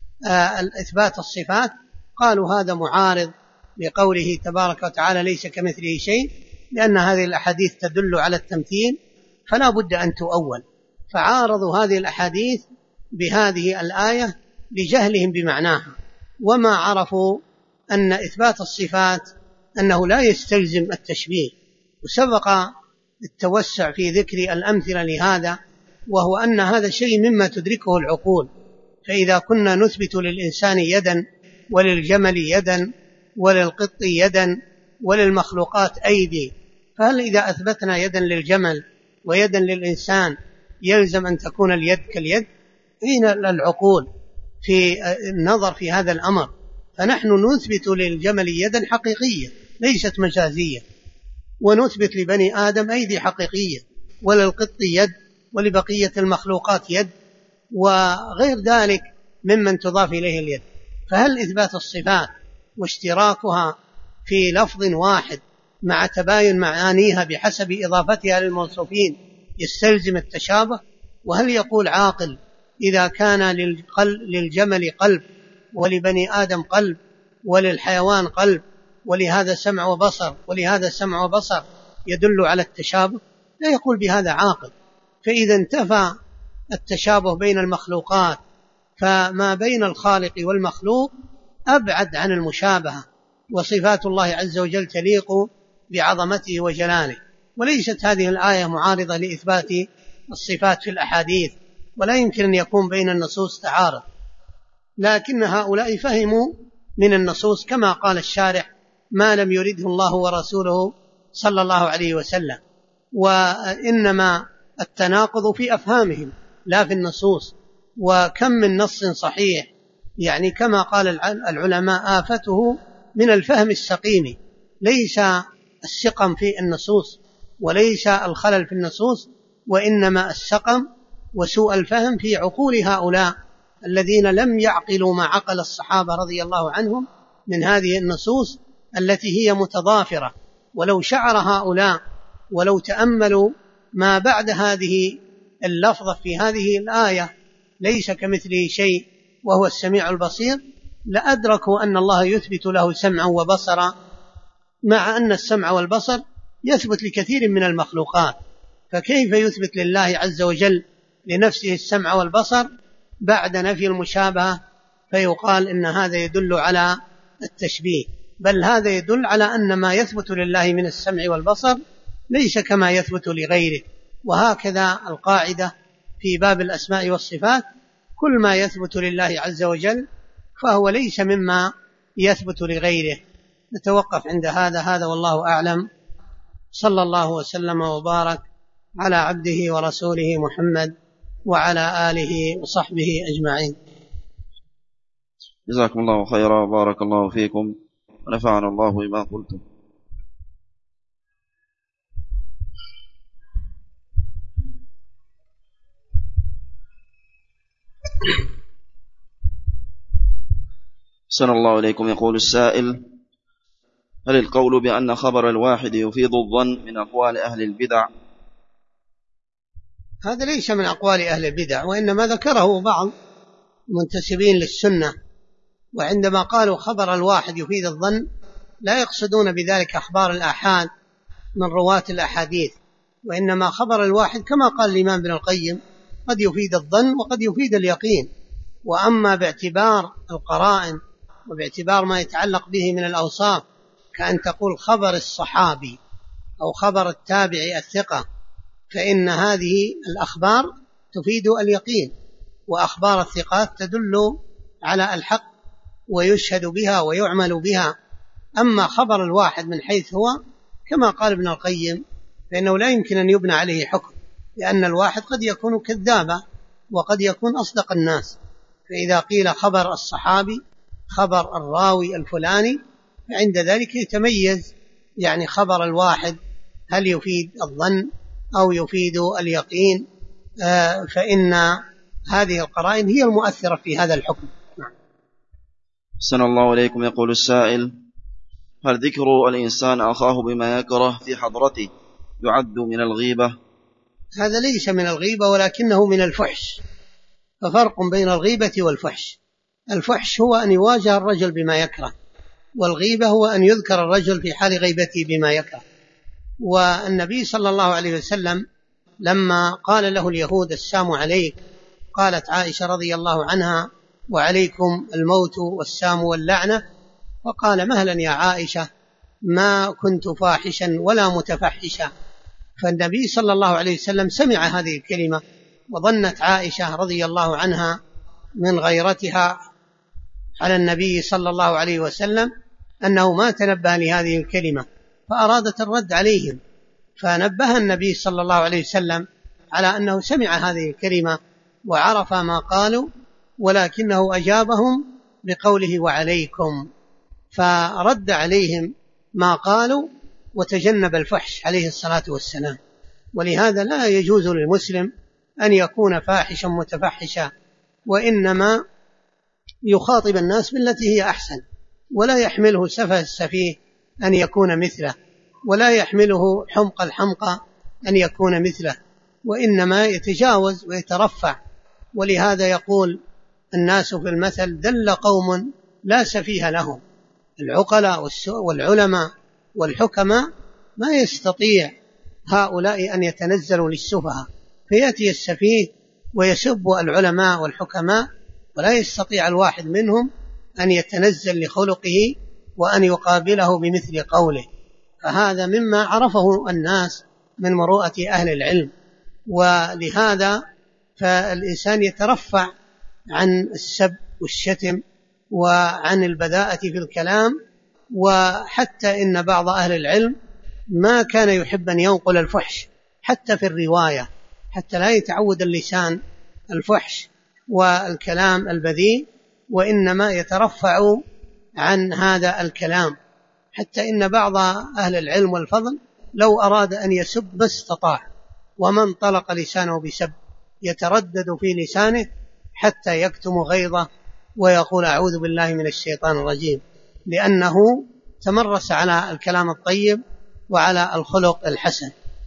إثبات الصفات قالوا هذا معارض لقوله تبارك وتعالى ليس كمثله شيء، لأن هذه الأحاديث تدل على التمثيل فلا بد أن تؤول، فعارضوا هذه الأحاديث بهذه الآية لجهلهم بمعناها، وما عرفوا أن إثبات الصفات أنه لا يستلزم التشبيه. وسبق التوسع في ذكر الأمثلة لهذا، وهو أن هذا شيء مما تدركه العقول، فإذا كنا نثبت للإنسان يدا وللجمل يدا وللقط يدا وللمخلوقات أيدي، فهل إذا أثبتنا يدا للجمل ويدا للإنسان يلزم أن تكون اليد كاليد؟ أين العقول في النظر في هذا الأمر؟ فنحن نثبت للجمل يدا حقيقية ليست مجازية، ونثبت لبني آدم أيدي حقيقية، وللقط يد، ولبقية المخلوقات يد، وغير ذلك ممن تضاف إليه اليد. فهل إثبات الصفات واشتراكها في لفظ واحد مع تباين معانيها بحسب إضافتها للموصوفين يستلزم التشابه؟ وهل يقول عاقل إذا كان للجمل قلب ولبني آدم قلب وللحيوان قلب ولهذا سمع وبصر ولهذا سمع وبصر يدل على التشابه؟ لا يقول بهذا عاقل. فإذا انتفى التشابه بين المخلوقات فما بين الخالق والمخلوق أبعد عن المشابهة، وصفات الله عز وجل تليق بعظمته وجلاله. وليست هذه الآية معارضة لإثبات الصفات في الأحاديث، ولا يمكن أن يكون بين النصوص تعارض، لكن هؤلاء فهموا من النصوص كما قال الشارح ما لم يرده الله ورسوله صلى الله عليه وسلم، وإنما التناقض في أفهامهم لا في النصوص. وكم من نص صحيح، يعني كما قال العلماء آفته من الفهم السقيم، ليس السقم في النصوص وليس الخلل في النصوص، وإنما السقم وسوء الفهم في عقول هؤلاء الذين لم يعقلوا ما عقل الصحابة رضي الله عنهم من هذه النصوص التي هي متضافرة. ولو شعر هؤلاء ولو تأملوا ما بعد هذه اللفظة في هذه الآية ليس كمثله شيء وهو السميع البصير لأدركوا أن الله يثبت له سمعا وبصرا، مع أن السمع والبصر يثبت لكثير من المخلوقات، فكيف يثبت لله عز وجل لنفسه السمع والبصر بعد نفي المشابهة فيقال إن هذا يدل على التشبيه؟ بل هذا يدل على أن ما يثبت لله من السمع والبصر ليس كما يثبت لغيره. وهكذا القاعدة في باب الأسماء والصفات، كل ما يثبت لله عز وجل فهو ليس مما يثبت لغيره. نتوقف عند هذا والله أعلم. صلى الله وسلم وبارك على عبده ورسوله محمد وعلى آله وصحبه أجمعين. جزاكم الله خيرا، بارك الله فيكم، ونفعنا الله بما قلتم. أحسن الله إليكم. يقول السائل: هل القول بأن خبر الواحد يفيد الظن من أقوال أهل البدع؟ هذا ليس من أقوال أهل البدع، وإنما ذكره بعض منتسبين للسنة. وعندما قالوا خبر الواحد يفيد الظن لا يقصدون بذلك أخبار الآحاد من رواة الأحاديث، وإنما خبر الواحد كما قال الإمام ابن القيم قد يفيد الظن وقد يفيد اليقين. وأما باعتبار القرائن وباعتبار ما يتعلق به من الأوصاف كأن تقول خبر الصحابي أو خبر التابع الثقة، فإن هذه الأخبار تفيد اليقين، وأخبار الثقات تدل على الحق ويشهد بها ويعمل بها. أما خبر الواحد من حيث هو كما قال ابن القيم فإنه لا يمكن أن يبنى عليه حكم، لأن الواحد قد يكون كذابا وقد يكون أصدق الناس. فإذا قيل خبر الصحابي خبر الراوي الفلاني فعند ذلك يتميز يعني خبر الواحد هل يفيد الظن أو يفيد اليقين، فإن هذه القرائن هي المؤثرة في هذا الحكم. أحسن الله إليكم. يقول السائل: هل ذكر الإنسان أخاه بما يكره في حضرته يعد من الغيبة؟ هذا ليس من الغيبة ولكنه من الفحش، ففرق بين الغيبة والفحش. الفحش هو أن يواجه الرجل بما يكره، والغيبة هو أن يذكر الرجل في حال غيبته بما يكره. والنبي صلى الله عليه وسلم لما قال له اليهود السام عليك، قالت عائشة رضي الله عنها: وعليكم الموت والسام واللعنة. فقال: مهلا يا عائشة، ما كنت فاحشا ولا متفحشا. فالنبي صلى الله عليه وسلم سمع هذه الكلمة، وظنت عائشة رضي الله عنها من غيرتها على النبي صلى الله عليه وسلم أنه ما تنبه لهذه الكلمة، فأرادت الرد عليهم، فنبه النبي صلى الله عليه وسلم على أنه سمع هذه الكلمة وعرف ما قالوا، ولكنه أجابهم بقوله: وعليكم، فرد عليهم ما قالوا وتجنب الفحش عليه الصلاة والسلام. ولهذا لا يجوز للمسلم أن يكون فاحشا متفحشا، وإنما يخاطب الناس بالتي هي أحسن، ولا يحمله سفه السفيه أن يكون مثله، ولا يحمله حمق الحمقى أن يكون مثله، وإنما يتجاوز ويترفع. ولهذا يقول الناس في المثل: دل قوم لا سفيه لهم. العقلاء والعلماء والحكماء ما يستطيع هؤلاء أن يتنزلوا للسفهاء، فيأتي السفيه ويسب العلماء والحكماء، ولا يستطيع الواحد منهم أن يتنزل لخلقه وأن يقابله بمثل قوله. فهذا مما عرفه الناس من مروءة أهل العلم. ولهذا فالإنسان يترفع عن السب والشتم وعن البذاءة في الكلام. وحتى إن بعض أهل العلم ما كان يحب أن ينقل الفحش حتى في الرواية، حتى لا يتعود اللسان الفحش والكلام البذيء، وإنما يترفع عن هذا الكلام. حتى إن بعض أهل العلم والفضل لو أراد أن يسب ما استطاع، ومن طلق لسانه بسب يتردد في لسانه حتى يكتم غيظه ويقول: أعوذ بالله من الشيطان الرجيم، لأنه تمرس على الكلام الطيب وعلى الخلق الحسن.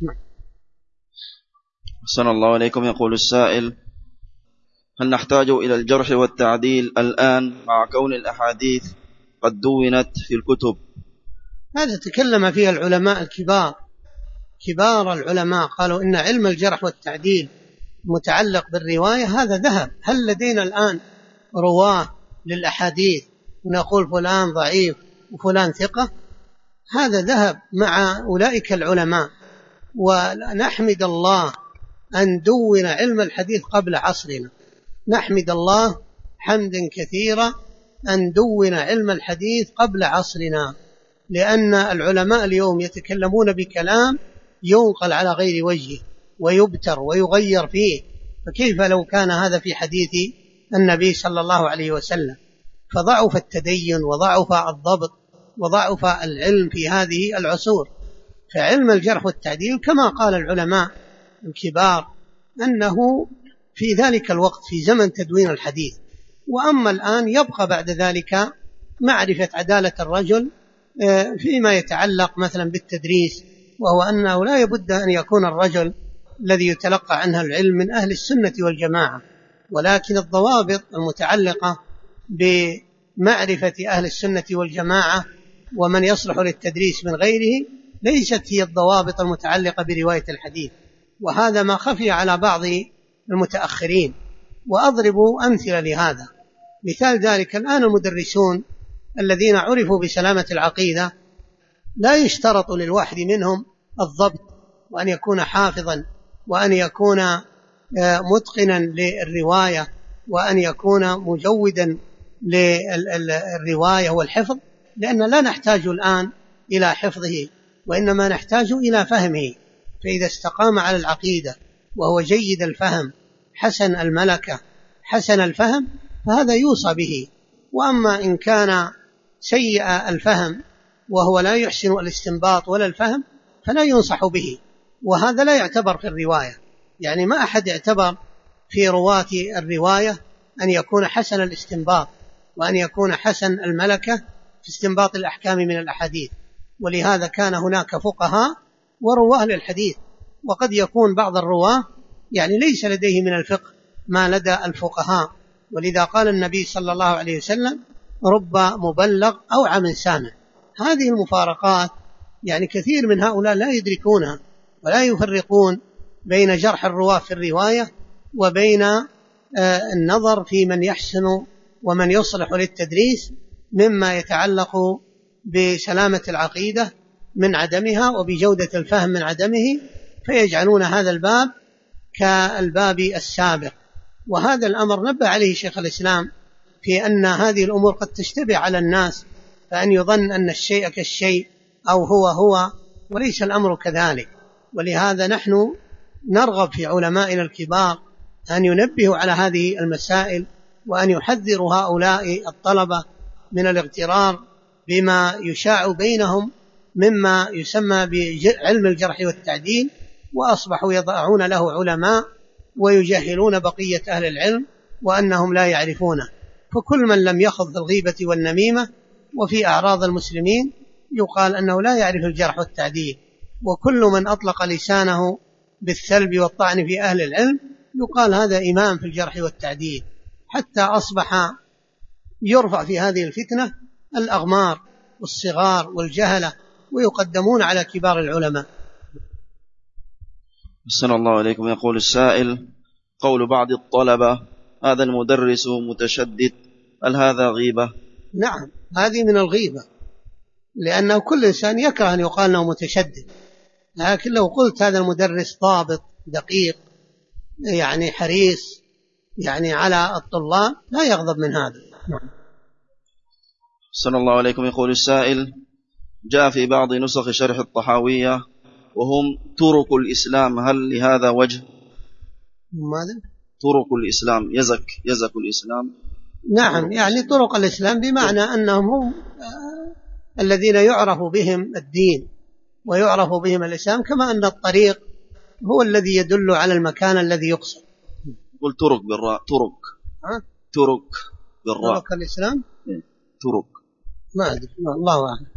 أحسن الله عليكم. يقول السائل: هل نحتاج إلى الجرح والتعديل الآن مع كون الأحاديث قد دونت في الكتب؟ هذا تكلم فيها العلماء الكبار، كبار العلماء قالوا إن علم الجرح والتعديل متعلق بالرواية هذا ذهب. هل لدينا الآن رواه للأحاديث ونقول فلان ضعيف وفلان ثقة؟ هذا ذهب مع أولئك العلماء. ونحمد الله أن دون علم الحديث قبل عصرنا، نحمد الله حمدا كثيرا أن دون علم الحديث قبل عصرنا، لأن العلماء اليوم يتكلمون بكلام ينقل على غير وجهه ويبتر ويغير فيه، فكيف لو كان هذا في حديث النبي صلى الله عليه وسلم؟ فضعف التدين وضعف الضبط وضعف العلم في هذه العصور. فعلم الجرح والتعديل كما قال العلماء الكبار أنه في ذلك الوقت في زمن تدوين الحديث. وأما الآن يبقى بعد ذلك معرفة عدالة الرجل فيما يتعلق مثلا بالتدريس، وهو أنه لا يبد أن يكون الرجل الذي يتلقى عنها العلم من أهل السنة والجماعة، ولكن الضوابط المتعلقة بمعرفة أهل السنة والجماعة ومن يصلح للتدريس من غيره ليست هي الضوابط المتعلقة برواية الحديث، وهذا ما خفي على بعض المتأخرين. وأضرب أمثلة لهذا. مثال ذلك الآن المدرسون الذين عرفوا بسلامة العقيدة لا يشترط للواحد منهم الضبط وأن يكون حافظا وأن يكون متقنا للرواية وأن يكون مجودا للرواية والحفظ، لأن لا نحتاج الآن إلى حفظه وإنما نحتاج إلى فهمه. فإذا استقام على العقيدة وهو جيد الفهم حسن الملكة حسن الفهم فهذا يوصى به. وأما إن كان سيء الفهم وهو لا يحسن الاستنباط ولا الفهم فلا ينصح به، وهذا لا يعتبر في الرواية. يعني ما أحد يعتبر في رواة الرواية أن يكون حسن الاستنباط وأن يكون حسن الملكة في استنباط الأحكام من الأحاديث. ولهذا كان هناك فقهاء ورواه للحديث، وقد يكون بعض الرواه يعني ليس لديه من الفقه ما لدى الفقهاء، ولذا قال النبي صلى الله عليه وسلم رب مبلغ أوعى من سامع. هذه المفارقات يعني كثير من هؤلاء لا يدركونها ولا يفرقون بين جرح الرواة في الرواية وبين النظر في من يحسن ومن يصلح للتدريس مما يتعلق بسلامة العقيدة من عدمها وبجودة الفهم من عدمه، فيجعلون هذا الباب كالباب السابق. وهذا الأمر نبه عليه شيخ الإسلام في أن هذه الأمور قد تشتبه على الناس، فأن يظن أن الشيء كالشيء أو هو وليس الأمر كذلك. ولهذا نحن نرغب في علمائنا الكبار أن ينبهوا على هذه المسائل وأن يحذروا هؤلاء الطلبة من الاغترار بما يشاع بينهم مما يسمى بعلم الجرح والتعديل، وأصبحوا يضعون له علماء ويجهلون بقية أهل العلم وأنهم لا يعرفونه. فكل من لم يخض في الغيبة والنميمة وفي أعراض المسلمين يقال أنه لا يعرف الجرح والتعديل، وكل من أطلق لسانه بالسلب والطعن في أهل العلم يقال هذا إمام في الجرح والتعديل، حتى أصبح يرفع في هذه الفتنة الأغمار والصغار والجهلة ويقدمون على كبار العلماء. أحسن الله عليكم. يقول السائل: قول بعض الطلبة هذا المدرس متشدد، هل هذا غيبة؟ نعم، هذه من الغيبة، لأنه كل إنسان يكره أن يقال له متشدد، لكن لو قلت هذا المدرس ضابط دقيق يعني حريص يعني على الطلاب لا يغضب من هذا. نعم. أحسن الله عليكم. يقول السائل: جاء في بعض نسخ شرح الطحاوية وهم طرق الإسلام، هل لهذا وجه؟ ماذا؟ طرق الإسلام، يزك الإسلام. نعم، يعني طرق الإسلام بمعنى أنهم هم الذين يعرف بهم الدين ويعرف بهم الإسلام، كما أن الطريق هو الذي يدل على المكان الذي يقصد. قل طرق بالراء. طرق بالراء. طرق الإسلام. طرق. ما أدري، الله أعلم.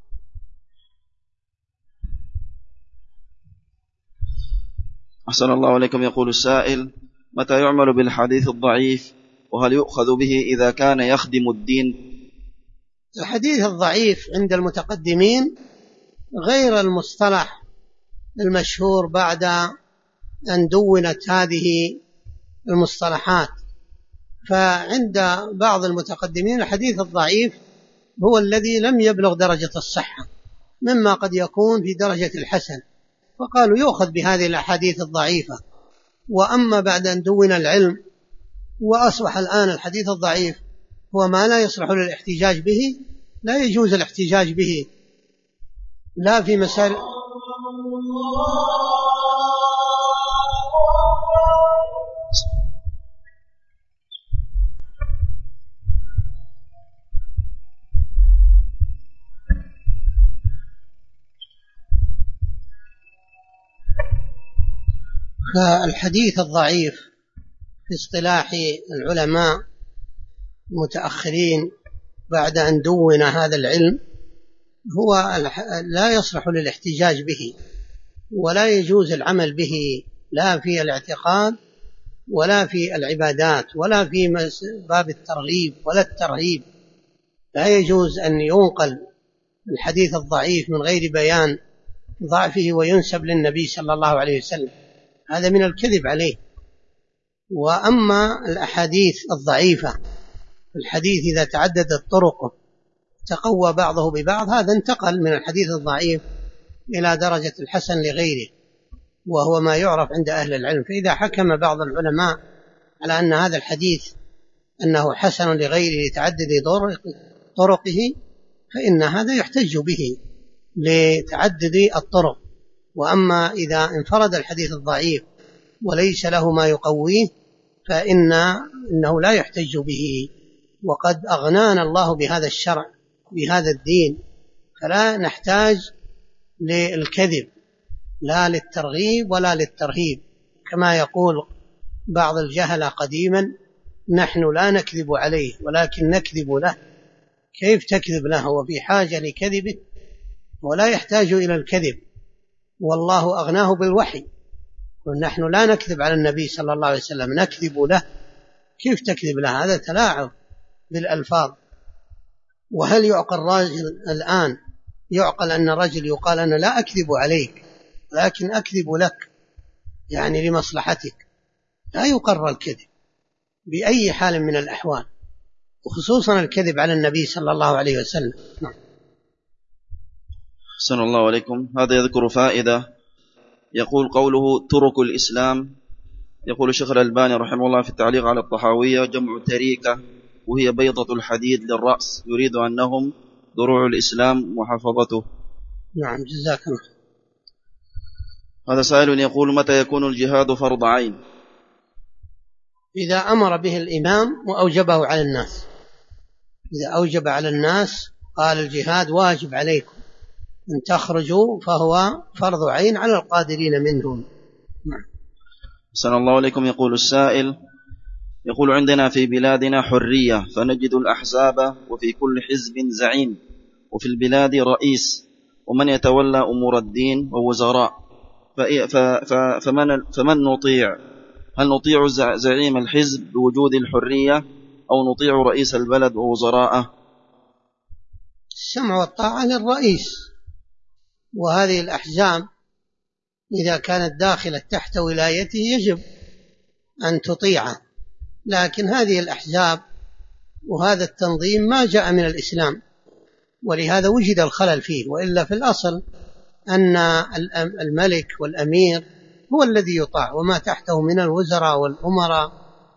أحسن الله عليكم. يقول السائل: متى يعمل بالحديث الضعيف، وهل يؤخذ به إذا كان يخدم الدين؟ الحديث الضعيف عند المتقدمين غير المصطلح المشهور بعد أن دونت هذه المصطلحات. فعند بعض المتقدمين الحديث الضعيف هو الذي لم يبلغ درجة الصحة، مما قد يكون في درجة الحسن، فقالوا يؤخذ بهذه الأحاديث الضعيفة. وأما بعد أن دون العلم وأصبح الآن الحديث الضعيف هو ما لا يصلح للاحتجاج به، لا يجوز الاحتجاج به لا في مسائل فالحديث الضعيف في اصطلاح العلماء المتأخرين بعد أن دون هذا العلم هو لا يصلح للاحتجاج به ولا يجوز العمل به لا في الاعتقاد ولا في العبادات ولا في باب الترغيب ولا الترهيب. لا يجوز أن ينقل الحديث الضعيف من غير بيان ضعفه وينسب للنبي صلى الله عليه وسلم، هذا من الكذب عليه. وأما الأحاديث الضعيفة، الحديث إذا تعددت طرقه تقوى بعضه ببعض، هذا انتقل من الحديث الضعيف إلى درجة الحسن لغيره، وهو ما يعرف عند أهل العلم. فإذا حكم بعض العلماء على أن هذا الحديث أنه حسن لغيره لتعدد طرقه، فإن هذا يحتج به لتعدد الطرق. وأما إذا انفرد الحديث الضعيف وليس له ما يقويه فإنه لا يحتج به. وقد أغنانا الله بهذا الشرع بهذا الدين، فلا نحتاج للكذب لا للترغيب ولا للترهيب. كما يقول بعض الجهلة قديما: نحن لا نكذب عليه ولكن نكذب له. كيف تكذب له وفي حاجة لكذبه ولا يحتاج إلى الكذب؟ والله أغناه بالوحي، ونحن لا نكذب على النبي صلى الله عليه وسلم، نكذب له. كيف تكذب له؟ هذا تلاعب بالألفاظ. وهل يعقل الرجل الآن يعقل أن رجل يقال أنا لا أكذب عليك لكن أكذب لك، يعني لمصلحتك؟ لا يقرر الكذب بأي حال من الأحوال، وخصوصا الكذب على النبي صلى الله عليه وسلم. نعم. أحسن الله عليكم. هذا يذكر فائدة، يقول قوله ترك الإسلام، يقول الشيخ الألباني رحمه الله في التعليق على الطحاوية: جمع تريكة، وهي بيضة الحديد للرأس، يريد أنهم ضروع الإسلام وحفظته. نعم، جزاك الله. هذا سائل يقول: متى يكون الجهاد فرض عين؟ إذا أمر به الإمام وأوجبه على الناس. إذا أوجب على الناس قال الجهاد واجب عليكم أن تخرجوا، فهو فرض عين على القادرين منهم. أحسن الله عليكم. يقول السائل: يقول عندنا في بلادنا حرية، فنجد الأحزاب وفي كل حزب زعيم، وفي البلاد رئيس، ومن يتولى أمور الدين ووزراء، فمن نطيع؟ هل نطيع زعيم الحزب بوجود الحرية أو نطيع رئيس البلد ووزراءه؟ السمع والطاعة للرئيس، وهذه الأحزاب إذا كانت داخلة تحت ولايته يجب أن تطيعه. لكن هذه الأحزاب وهذا التنظيم ما جاء من الإسلام، ولهذا وجد الخلل فيه. وإلا في الأصل أن الملك والأمير هو الذي يطاع، وما تحته من الوزراء والأمراء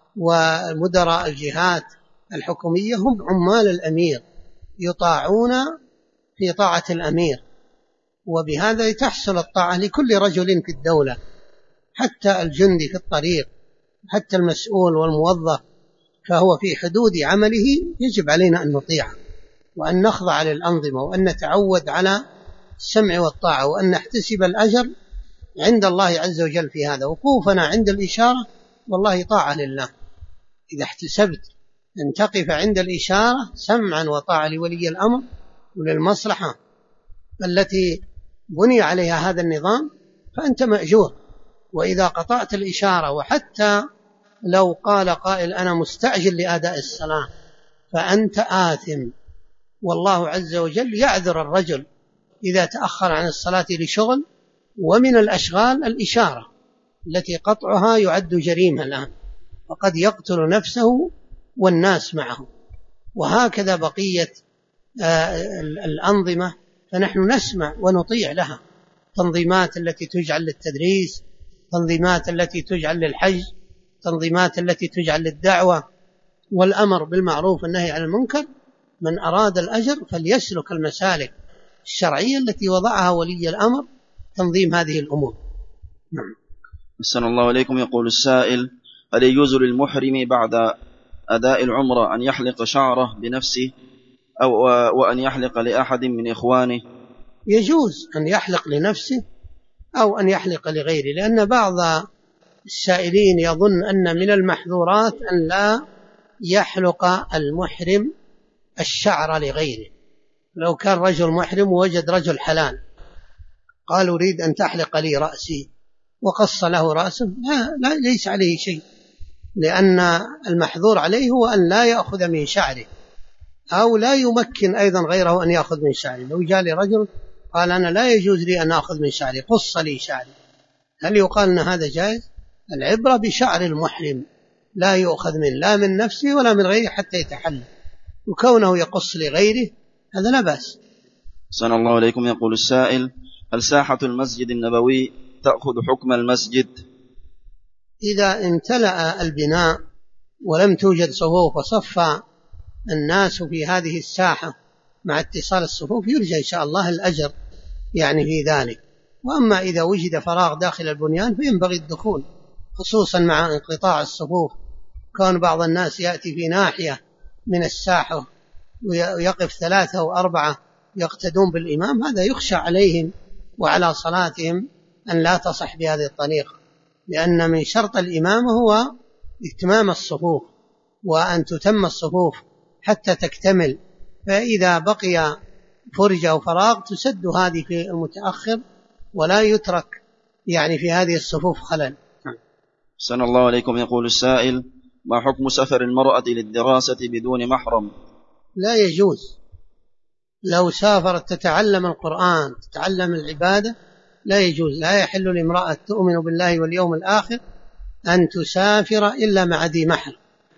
ومدراء الجهات الحكومية هم عمال الأمير، يطاعون في طاعة الأمير. وبهذا تحصل الطاعة لكل رجل في الدولة، حتى الجندي في الطريق، حتى المسؤول والموظف، فهو في حدود عمله يجب علينا أن نطيعه وأن نخضع للأنظمة وأن نتعود على السمع والطاعة وأن نحتسب الأجر عند الله عز وجل في هذا. وقوفنا عند الإشارة والله طاعة لله. إذا احتسبت أن تقف عند الإشارة سمعا وطاعة لولي الأمر وللمصلحة التي بني عليها هذا النظام فأنت مأجور. وإذا قطعت الإشارة وحتى لو قال قائل أنا مستعجل لأداء الصلاة فأنت آثم، والله عز وجل يعذر الرجل إذا تأخر عن الصلاة لشغل. ومن الأشغال الإشارة التي قطعها يعد جريمة الآن، وقد يقتل نفسه والناس معه. وهكذا بقية الأنظمة، فنحن نسمع ونطيع لها. تنظيمات التي تجعل للتدريس، تنظيمات التي تجعل للحج، تنظيمات التي تجعل للدعوة والأمر بالمعروف والنهي عن المنكر، من أراد الأجر فليسلك المسالك الشرعية التي وضعها ولي الأمر تنظيم هذه الأمور. نعم. أحسن الله عليكم. يقول السائل: هل يجوز للمحرم بعد أداء العمرة أن يحلق شعره بنفسه وأن يحلق لأحد من إخوانه؟ يجوز أن يحلق لنفسه أو أن يحلق لغيره، لأن بعض السائلين يظن أن من المحظورات أن لا يحلق المحرم الشعر لغيره. لو كان رجل محرم ووجد رجل حلال قال أريد أن تحلق لي رأسي، وقص له رأسه لا ليس عليه شيء، لأن المحظور عليه هو أن لا يأخذ من شعره، أو لا يمكن أيضا غيره أن يأخذ من شعره. لو جاء لي رجل قال أنا لا يجوز لي أن أخذ من شعري، قص لي شعري، هل يقال أن هذا جائز؟ العبرة بشعر المحرم، لا يؤخذ لا من نفسه ولا من غيره حتى يتحلل، وكونه يقص لغيره هذا لا بأس. صلى الله عليكم. يقول السائل: هل ساحة المسجد النبوي تأخذ حكم المسجد؟ إذا امتلأ البناء ولم توجد صفوف وصف الناس في هذه الساحة مع اتصال الصفوف يرجى إن شاء الله الأجر يعني في ذلك. وأما إذا وجد فراغ داخل البنيان فينبغي الدخول، خصوصا مع انقطاع الصفوف، كان بعض الناس يأتي في ناحية من الساحة ويقف 3 أو 4 يقتدون بالإمام، هذا يخشى عليهم وعلى صلاتهم أن لا تصح بهذه الطريقة، لأن من شرط الإمامة هو إتمام الصفوف، وأن تتم الصفوف حتى تكتمل، فإذا بقي فرجة وفراغ تسد هذه في المتأخر ولا يترك يعني في هذه الصفوف خلل. صلى الله عليكم. يقول السائل: ما حكم سفر المرأة للدراسة بدون محرم؟ لا يجوز. لو سافرت تتعلم القرآن تتعلم العبادة لا يجوز، لا يحل لامرأة تؤمن بالله واليوم الآخر أن تسافر إلا مع ذي محرم.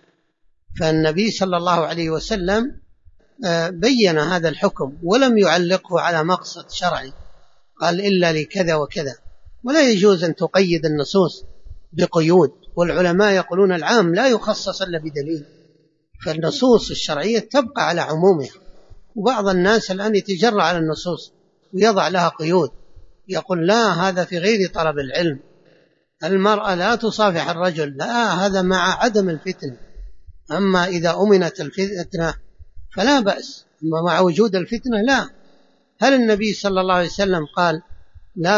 فالنبي صلى الله عليه وسلم بين هذا الحكم ولم يعلقه على مقصد شرعي، قال إلا لكذا وكذا. ولا يجوز أن تقيد النصوص بقيود، والعلماء يقولون العام لا يخصص إلا بدليل، فالنصوص الشرعية تبقى على عمومها. وبعض الناس الآن يتجرأ على النصوص ويضع لها قيود، يقول لا هذا في غير طلب العلم، المرأة لا تصافح الرجل، لا هذا مع عدم الفتنة، أما إذا أمنت الفتنة فلا بأس، أما مع وجود الفتنة لا. هل النبي صلى الله عليه وسلم قال لا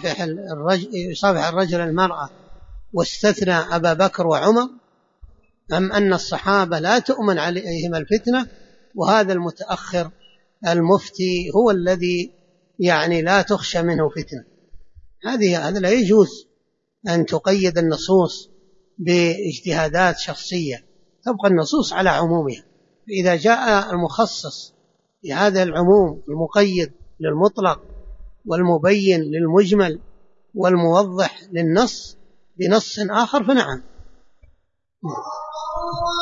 يصافح الرجل المرأة واستثنى أبا بكر وعمر، أم أن الصحابة لا تؤمن عليهم الفتنة وهذا المتأخر المفتي هو الذي يعني لا تخشى منه فتنة؟ هذا لا يجوز أن تقيد النصوص باجتهادات شخصية، تبقى النصوص على عمومها. إذا جاء المخصص لهذا العموم المقيد للمطلق والمبين للمجمل والموضح للنص بنص آخر فنعم.